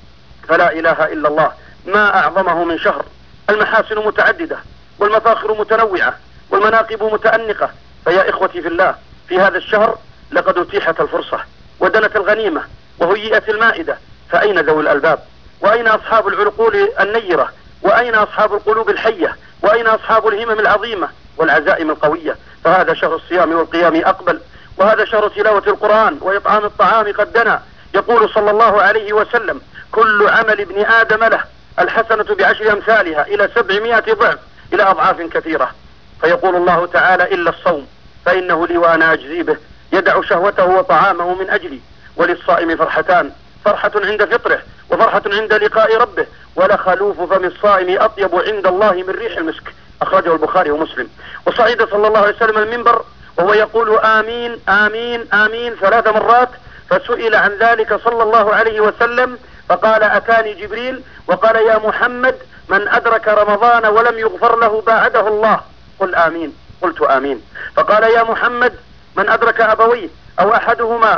[SPEAKER 6] فلا إله إلا الله ما أعظمه من شهر. المحاسن متعددة والمفاخر متنوعة والمناقب متأنقة. فيا إخوتي في الله، في هذا الشهر لقد أتيحت الفرصة ودنت الغنيمة وهيئت المائدة، فأين ذوي الألباب؟ وأين أصحاب العقول النيرة؟ وأين أصحاب القلوب الحية؟ وأين أصحاب الهمم العظيمة والعزائم القوية؟ فهذا شهر الصيام والقيام أقبل، وهذا شهر تلاوة القرآن وإطعام الطعام قد دنا. يقول صلى الله عليه وسلم: كل عمل ابن آدم له، الحسنة بعشر أمثالها إلى سبعمائة ضعف إلى أضعاف كثيرة. فيقول الله تعالى: إلا الصوم فإنه لي وأنا أجزي به، يدع شهوته وطعامه من أجلي. وللصائم فرحتان، فرحة عند فطره وفرحة عند لقاء ربه، ولخلوف فم الصائم أطيب عند الله من ريح المسك. أخرجه البخاري ومسلم. وصعد صلى الله عليه وسلم المنبر وهو يقول آمين آمين آمين ثلاث مرات، فسئل عن ذلك صلى الله عليه وسلم فقال: أتاني جبريل وقال: يا محمد، من أدرك رمضان ولم يغفر له باعده الله، قل آمين. قلت آمين. فقال: يا محمد، من أدرك أبويه أو أحدهما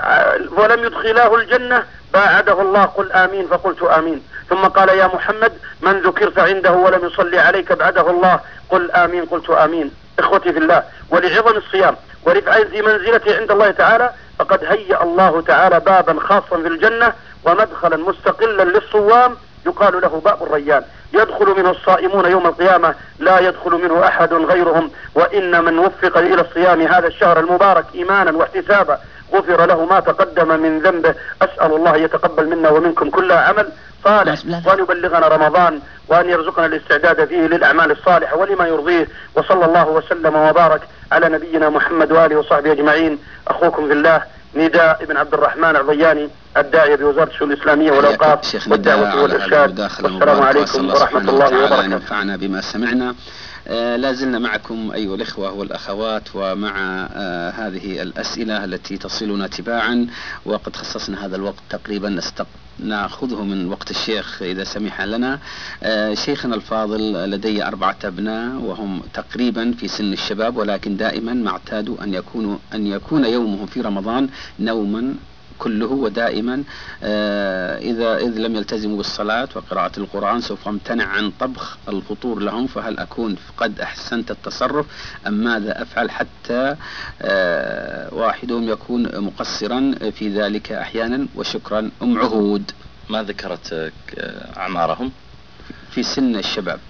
[SPEAKER 6] ولم يدخلاه الجنة باعده الله، قل آمين. فقلت آمين. ثم قال: يا محمد، من ذكرت عنده ولم يصلي عليك بعده الله، قل آمين. قلت آمين. إخوتي في الله، ولعظم الصيام ورفعة منزلته عند الله تعالى فقد هيأ الله تعالى بابا خاصا في الجنة ومدخلا مستقلا للصوام يقال له باب الريان، يدخل منه الصائمون يوم القيامة لا يدخل منه أحد غيرهم. وإن من وفق إلى الصيام هذا الشهر المبارك إيمانا واحتسابا غفر له ما تقدم من ذنبه. أسأل الله يتقبل منا ومنكم كل عمل صالح، وأن يبلغنا رمضان، وأن يرزقنا الاستعداد فيه للأعمال الصالحة ولما يرضيه. وصلى الله وسلم وبارك على نبينا محمد وآله وصحبه أجمعين. أخوكم في الله نداء ابن عبد الرحمن الضياني، الداعية بوزارة الشؤون الإسلامية والأوقاف والدعوة والإرشاد. والسلام عليكم ورحمة الله وبركاته.
[SPEAKER 3] نفعنا بما سمعنا. آه لا زلنا معكم أيها الإخوة والأخوات ومع آه هذه الأسئلة التي تصلنا تباعا، وقد خصصنا هذا الوقت تقريبا نستق... نأخذه من وقت الشيخ إذا سمح لنا. آه شيخنا الفاضل لدي أربعة أبناء وهم تقريبا في سن الشباب، ولكن دائما ما اعتادوا أن يكونوا أن يكون يومهم في رمضان نوما كله، ودائما آه إذا إذ لم يلتزموا بالصلاة وقراءة القرآن سوف امتنع عن طبخ الفطور لهم. فهل أكون قد أحسنت التصرف أم ماذا أفعل حتى آه واحدهم يكون مقصرا في ذلك أحيانا؟ وشكرا. أم عهود.
[SPEAKER 4] ما ذكرت أعمارهم؟
[SPEAKER 3] في سن الشباب،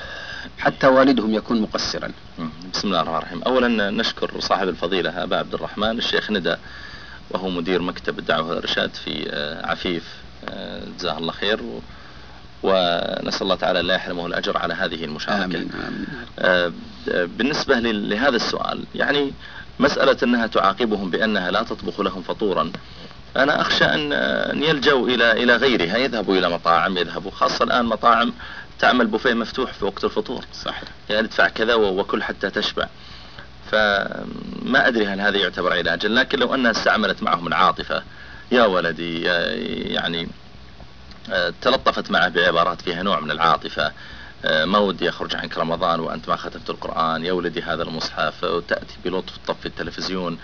[SPEAKER 3] حتى والدهم يكون مقصرا.
[SPEAKER 4] بسم الله الرحمن الرحيم. أولا نشكر صاحب الفضيلة أبا عبد الرحمن الشيخ ندى، وهو مدير مكتب الدعوة والإرشاد في عفيف، جزاه الله خير، ونسأل الله تعالى لا يحرمه الأجر على هذه المشاركة.
[SPEAKER 3] آمين آمين.
[SPEAKER 4] بالنسبة لهذا السؤال، يعني مسألة أنها تعاقبهم بأنها لا تطبخ لهم فطورا، أنا أخشى أن يلجوا إلى إلى غيرها، يذهبوا إلى مطاعم، يذهبوا خاصة الآن مطاعم تعمل بوفيه مفتوح في وقت الفطور.
[SPEAKER 3] صحيح.
[SPEAKER 4] يعني ادفع كذا وكل حتى تشبع. فما أدري هل هذا يعتبر علاجا، لكن لو أنها استعملت معهم العاطفة، يا ولدي يعني تلطفت معه بعبارات فيها نوع من العاطفة، ما ودي أخرج عنك رمضان وأنت ما ختمت القرآن، يا ولدي هذا المصحف، وتأتي بلطف تطفي التلفزيون.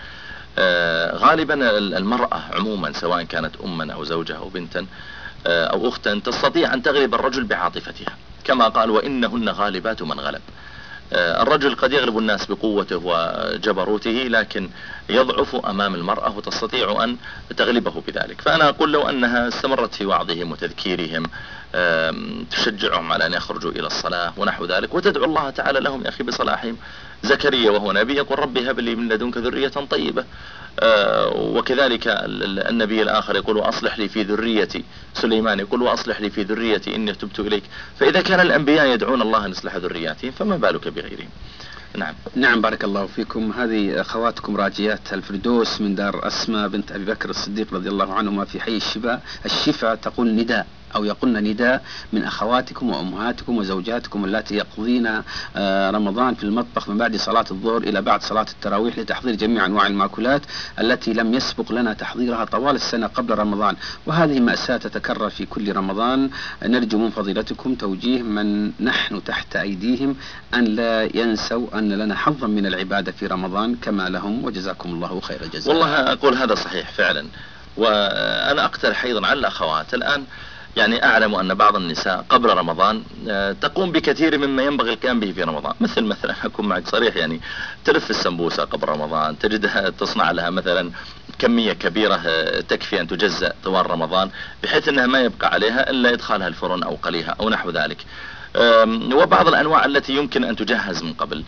[SPEAKER 4] غالبا المرأة عموما سواء كانت أما أو زوجة أو بنتا أو أختا تستطيع أن تغلب الرجل بعاطفتها، كما قال وإنهن غالبات من غلب. الرجل قد يغلب الناس بقوته وجبروته، لكن يضعف أمام المرأة وتستطيع أن تغلبه بذلك. فأنا أقول لو أنها استمرت في وعظهم وتذكيرهم، تشجعهم على أن يخرجوا إلى الصلاة ونحو ذلك، وتدعو الله تعالى لهم يا أخي بصلاحهم. زكريا وهو نبي يقول ربي هب لي من لدنك ذرية طيبة، وكذلك النبي الآخر يقول وأصلح لي في ذريتي، سليمان يقول وأصلح لي في ذريتي إني تبت إليك. فإذا كان الأنبياء يدعون الله أن يصلح ذرياتهم فما بالك بغيرهم. نعم
[SPEAKER 3] نعم بارك الله فيكم. هذه أخواتكم راجيات الفردوس من دار أسماء بنت أبي بكر الصديق رضي الله عنهما في حي الشفاء الشفاء تقول نداء أو يقولن نداء من أخواتكم وأمهاتكم وزوجاتكم التي يقضين رمضان في المطبخ من بعد صلاة الظهر إلى بعد صلاة التراويح لتحضير جميع أنواع المأكولات التي لم يسبق لنا تحضيرها طوال السنة قبل رمضان، وهذه مأساة تتكرر في كل رمضان. نرجو من فضيلتكم توجيه من نحن تحت أيديهم أن لا ينسوا أن لنا حظا من العبادة في رمضان كما لهم، وجزاكم الله خير الجزاء.
[SPEAKER 4] والله أقول هذا صحيح فعلا، وأنا أقترح أيضا على الأخوات الآن، يعني أعلم أن بعض النساء قبل رمضان تقوم بكثير مما ينبغي القيام به في رمضان، مثل مثلا أكون معك صريح، يعني تلف السمبوسة قبل رمضان، تجدها تصنع لها مثلا كمية كبيرة تكفي أن تجزأ طوال رمضان، بحيث أنها ما يبقى عليها إلا إدخالها الفرن أو قليها أو نحو ذلك. وبعض الأنواع التي يمكن أن تجهز من قبل.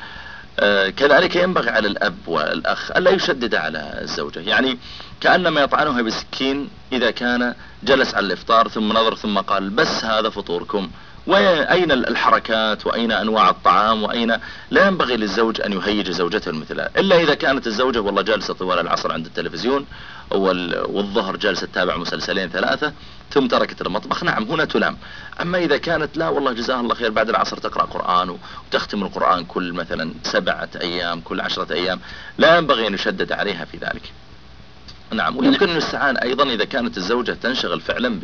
[SPEAKER 4] كذلك ينبغي على الأب والأخ ألا يشدد على الزوجة، يعني كأنما يطعنها بسكين إذا كان جلس على الإفطار ثم نظر ثم قال بس هذا فطوركم، وأين الحركات وأين أنواع الطعام وأين. لا ينبغي للزوج أن يهيج زوجته المثلى، إلا إذا كانت الزوجة والله جالسة طوال العصر عند التلفزيون والظهر جالسة تتابع مسلسلين ثلاثة ثم تركت المطبخ، نعم هنا تلام. أما إذا كانت لا والله جزاها الله خير بعد العصر تقرأ قرآن وتختم القرآن كل مثلا سبعة أيام كل عشرة أيام، لا ينبغي أن يشدد عليها في ذلك. نعم. ويمكن أن يستعان أيضا إذا كانت الزوجة تنشغل فعلا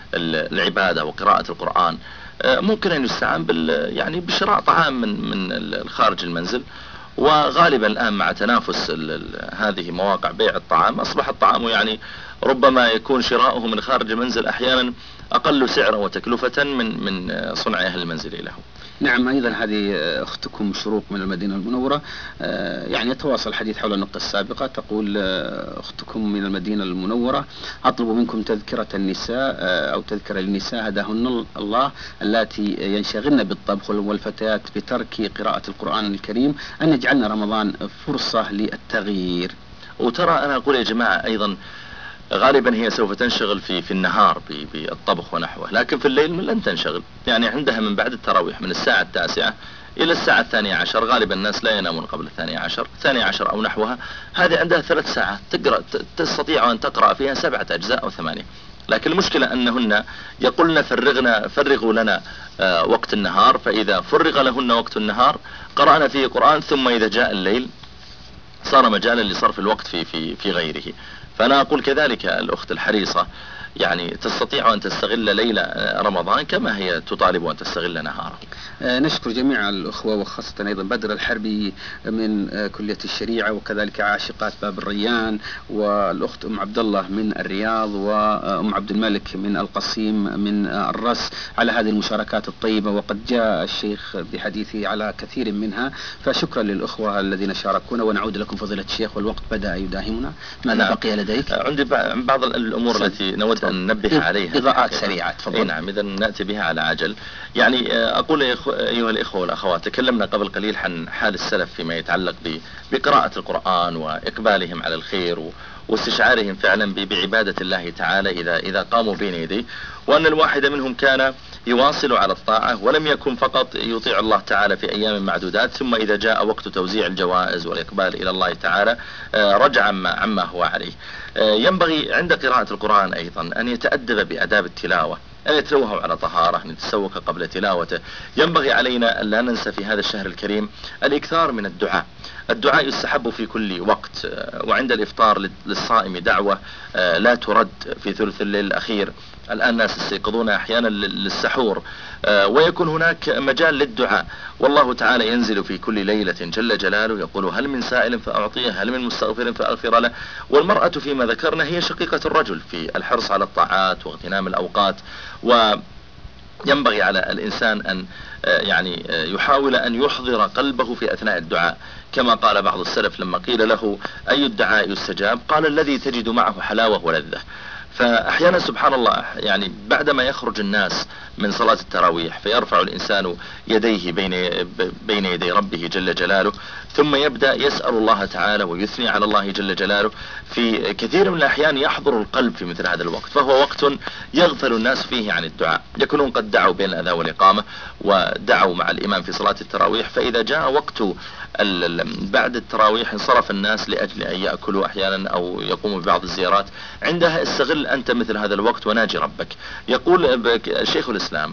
[SPEAKER 4] بالعبادة وقراءة القرآن، ممكن أن يستعان بال يعني بشراء طعام من من الخارج المنزل. وغالبا الآن مع تنافس هذه مواقع بيع الطعام أصبح الطعام يعني ربما يكون شراؤه من خارج المنزل أحيانا أقل سعرا وتكلفة من من صنع أهل المنزل له.
[SPEAKER 3] نعم. أيضا هذه أختكم شروق من المدينة المنورة، يعني يتواصل الحديث حول النقطة السابقة. تقول أختكم من المدينة المنورة أطلب منكم تذكرة النساء أو تذكرة للنساء هداهن الله اللاتي ينشغلن بالطبخ والفتيات بترك قراءة القرآن الكريم أن يجعلن رمضان فرصة للتغيير.
[SPEAKER 4] وترى أنا أقول يا جماعة أيضا غالبا هي سوف تنشغل في في النهار بالطبخ ونحوه، لكن في الليل لن تنشغل. يعني عندها من بعد التراويح من الساعة التاسعة إلى الساعة الثانية عشر، غالبا الناس لا ينامون قبل الثانية عشر الثانية عشر أو نحوها، هذه عندها ثلاث ساعات تقرأ تستطيع أن تقرأ فيها سبعة أجزاء أو ثمانية. لكن المشكلة أنهن يقولن فرغنا فرغوا لنا آه وقت النهار، فإذا فرغ لهن وقت النهار قرأنا فيه قرآن، ثم إذا جاء الليل صار مجالا لصرف الوقت في في في غيره. فأنا أقول كذلك الأخت الحريصة يعني تستطيع أن تستغل ليلة رمضان كما هي تطالب أن تستغل نهاره.
[SPEAKER 3] آه نشكر جميع الأخوة وخاصة أيضا بدر الحربي من آه كلية الشريعة، وكذلك عاشقات باب الريان، والأخت أم عبد الله من الرياض، وأم عبد الملك من القصيم من آه الرس على هذه المشاركات الطيبة، وقد جاء الشيخ بحديثه على كثير منها، فشكرا للأخوة الذين شاركونا. ونعود لكم فضيلة الشيخ والوقت بدأ يداهمنا. ماذا بقي لديك؟
[SPEAKER 4] عندي بعض الأمور التي نود أن ننبه عليها،
[SPEAKER 3] إضاءات سريعة تفضل.
[SPEAKER 4] نعم إذا نأتي بها على عجل. يعني أقول أيها الإخوة والأخوات، تكلمنا قبل قليل عن حال السلف فيما يتعلق بقراءة القرآن وإقبالهم على الخير واستشعارهم فعلا بعبادة الله تعالى إذا إذا قاموا بين يديه، وأن الواحد منهم كان يواصل على الطاعة ولم يكن فقط يطيع الله تعالى في أيام معدودات، ثم إذا جاء وقت توزيع الجوائز والإقبال إلى الله تعالى رجع عما, عما هو عليه. ينبغي عند قراءة القرآن أيضا أن يتأدب بأداب التلاوة، أن يتلوه على طهارة، أن يتسوق قبل تلاوته. ينبغي علينا أن لا ننسى في هذا الشهر الكريم الإكثار من الدعاء. الدعاء يستحب في كل وقت، وعند الإفطار للصائم دعوة لا ترد في ثلث الليل الأخير. الآن الناس يستيقظون أحيانا للسحور، ويكون هناك مجال للدعاء، والله تعالى ينزل في كل ليلة جل جلاله يقول هل من سائل فأعطيه، هل من مستغفر فأغفر له. والمرأة فيما ذكرنا هي شقيقة الرجل في الحرص على الطاعات واغتنام الأوقات، وينبغي على الإنسان أن يعني يحاول أن يحضر قلبه في أثناء الدعاء، كما قال بعض السلف لما قيل له أي الدعاء يستجاب قال الذي تجد معه حلاوة ولذة. فأحيانا سبحان الله يعني بعدما يخرج الناس من صلاة التراويح فيرفع الإنسان يديه بين بين يدي ربه جل جلاله، ثم يبدأ يسأل الله تعالى ويثني على الله جل جلاله. في كثير من الأحيان يحضر القلب في مثل هذا الوقت، فهو وقت يغفل الناس فيه عن الدعاء، يكونون قد دعوا بين الأذان والإقامة ودعوا مع الإمام في صلاة التراويح، فإذا جاء وقت بعد التراويح انصرف الناس لأجل أن يأكلوا أحيانا أو يقوموا ببعض الزيارات. عندها استغل أنت مثل هذا الوقت وناجي ربك. يقول شيخ الإسلام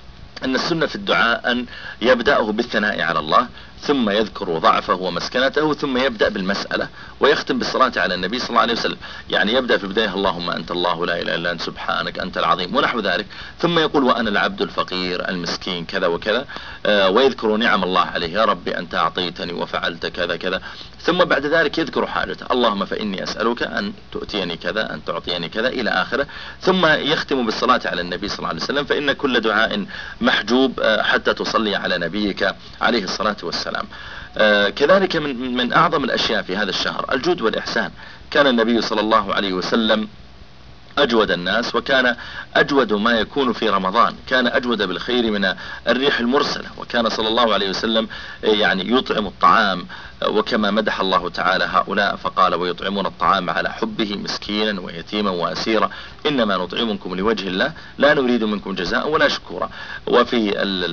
[SPEAKER 4] أن السنة في الدعاء أن يبدأه بالثناء على الله، ثم يذكر ضعفه ومسكنته، ثم يبدأ بالمسألة، ويختم بالصلاة على النبي صلى الله عليه وسلم. يعني يبدأ في البداية اللهم أنت الله لا إله إلا أنت سبحانك أنت العظيم ونحو ذلك، ثم يقول وأنا العبد الفقير المسكين كذا وكذا، آه ويذكر نعم الله عليه، يا ربي أنت أعطيتني وفعلت كذا كذا، ثم بعد ذلك يذكر حاجته، اللهم فإني أسألك أن تؤتيني كذا أن تعطيني كذا إلى آخره، ثم يختم بالصلاة على النبي صلى الله عليه وسلم، فإن كل دعاء محجوب آه حتى تصلي على نبيك عليه الصلاة والسلام. آه كذلك من, من أعظم الأشياء في هذا الشهر الجود والإحسان. كان النبي صلى الله عليه وسلم أجود الناس، وكان أجود ما يكون في رمضان، كان أجود بالخير من الريح المرسلة، وكان صلى الله عليه وسلم يعني يطعم الطعام، وكما مدح الله تعالى هؤلاء فقال ويطعمون الطعام على حبه مسكينا ويتيما وأسيرا إنما نطعمكم لوجه الله لا نريد منكم جزاء ولا شكورا. وفي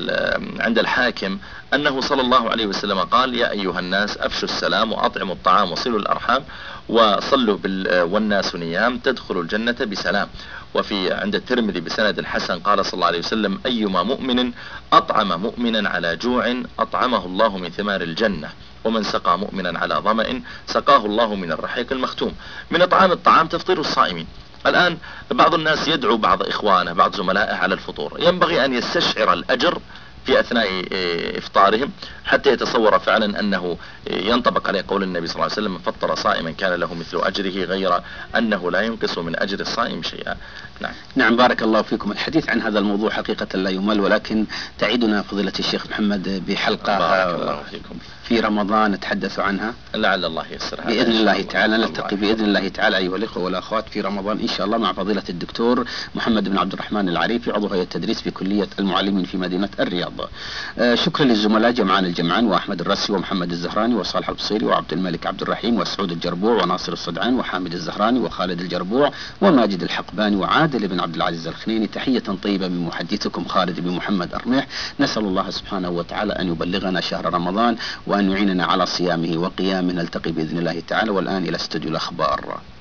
[SPEAKER 4] عند الحاكم أنه صلى الله عليه وسلم قال يا أيها الناس أفشوا السلام وأطعموا الطعام وصلوا الأرحام وصلوا والناس نيام تدخلوا الجنة بسلام. وفي عند الترمذي بسند حسن قال صلى الله عليه وسلم أيما مؤمن أطعم مؤمنا على جوع أطعمه الله من ثمار الجنة، ومن سقى مؤمنا على ظمأ سقاه الله من الرحيق المختوم. من إطعام الطعام تفطير الصائمين. الآن بعض الناس يدعو بعض إخوانه بعض زملائه على الفطور، ينبغي أن يستشعر الأجر في أثناء إفطارهم حتى يتصور فعلا أنه ينطبق عليه قول النبي صلى الله عليه وسلم فطر صائما كان له مثل أجره غير أنه لا ينقص من أجر الصائم شيئا. نعم.
[SPEAKER 3] نعم بارك الله فيكم. الحديث عن هذا الموضوع حقيقة لا يمل، ولكن تعيدنا فضيلة الشيخ محمد بحلقة
[SPEAKER 4] بارك الله فيكم
[SPEAKER 3] في رمضان نتحدث عنها
[SPEAKER 4] لعل الله ييسرها
[SPEAKER 3] بإذن الله تعالى. نلتقي بإذن الله تعالى أيها الإخوة والأخوات في رمضان إن شاء الله مع فضيلة الدكتور محمد بن عبد الرحمن العريفي عضو هيئة التدريس في كلية المعلمين في مدينة الرياض. آه شكرا للزملاء جمعان الجمعان وأحمد الرسي ومحمد الزهراني وصالح البصيري وعبد الملك عبد الرحيم وسعود الجربوع وناصر الصدعان وحامد الزهراني وخالد الجربوع وماجد الحقباني وعادل بن عبد العزيز الخنيني. تحية طيبة من محدثكم خالد بن محمد أرميح. نسأل الله سبحانه وتعالى أن يبلغنا شهر رمضان وأن يعيننا على صيامه وقيامه. نلتقي بإذن الله تعالى. والآن إلى استوديو الأخبار.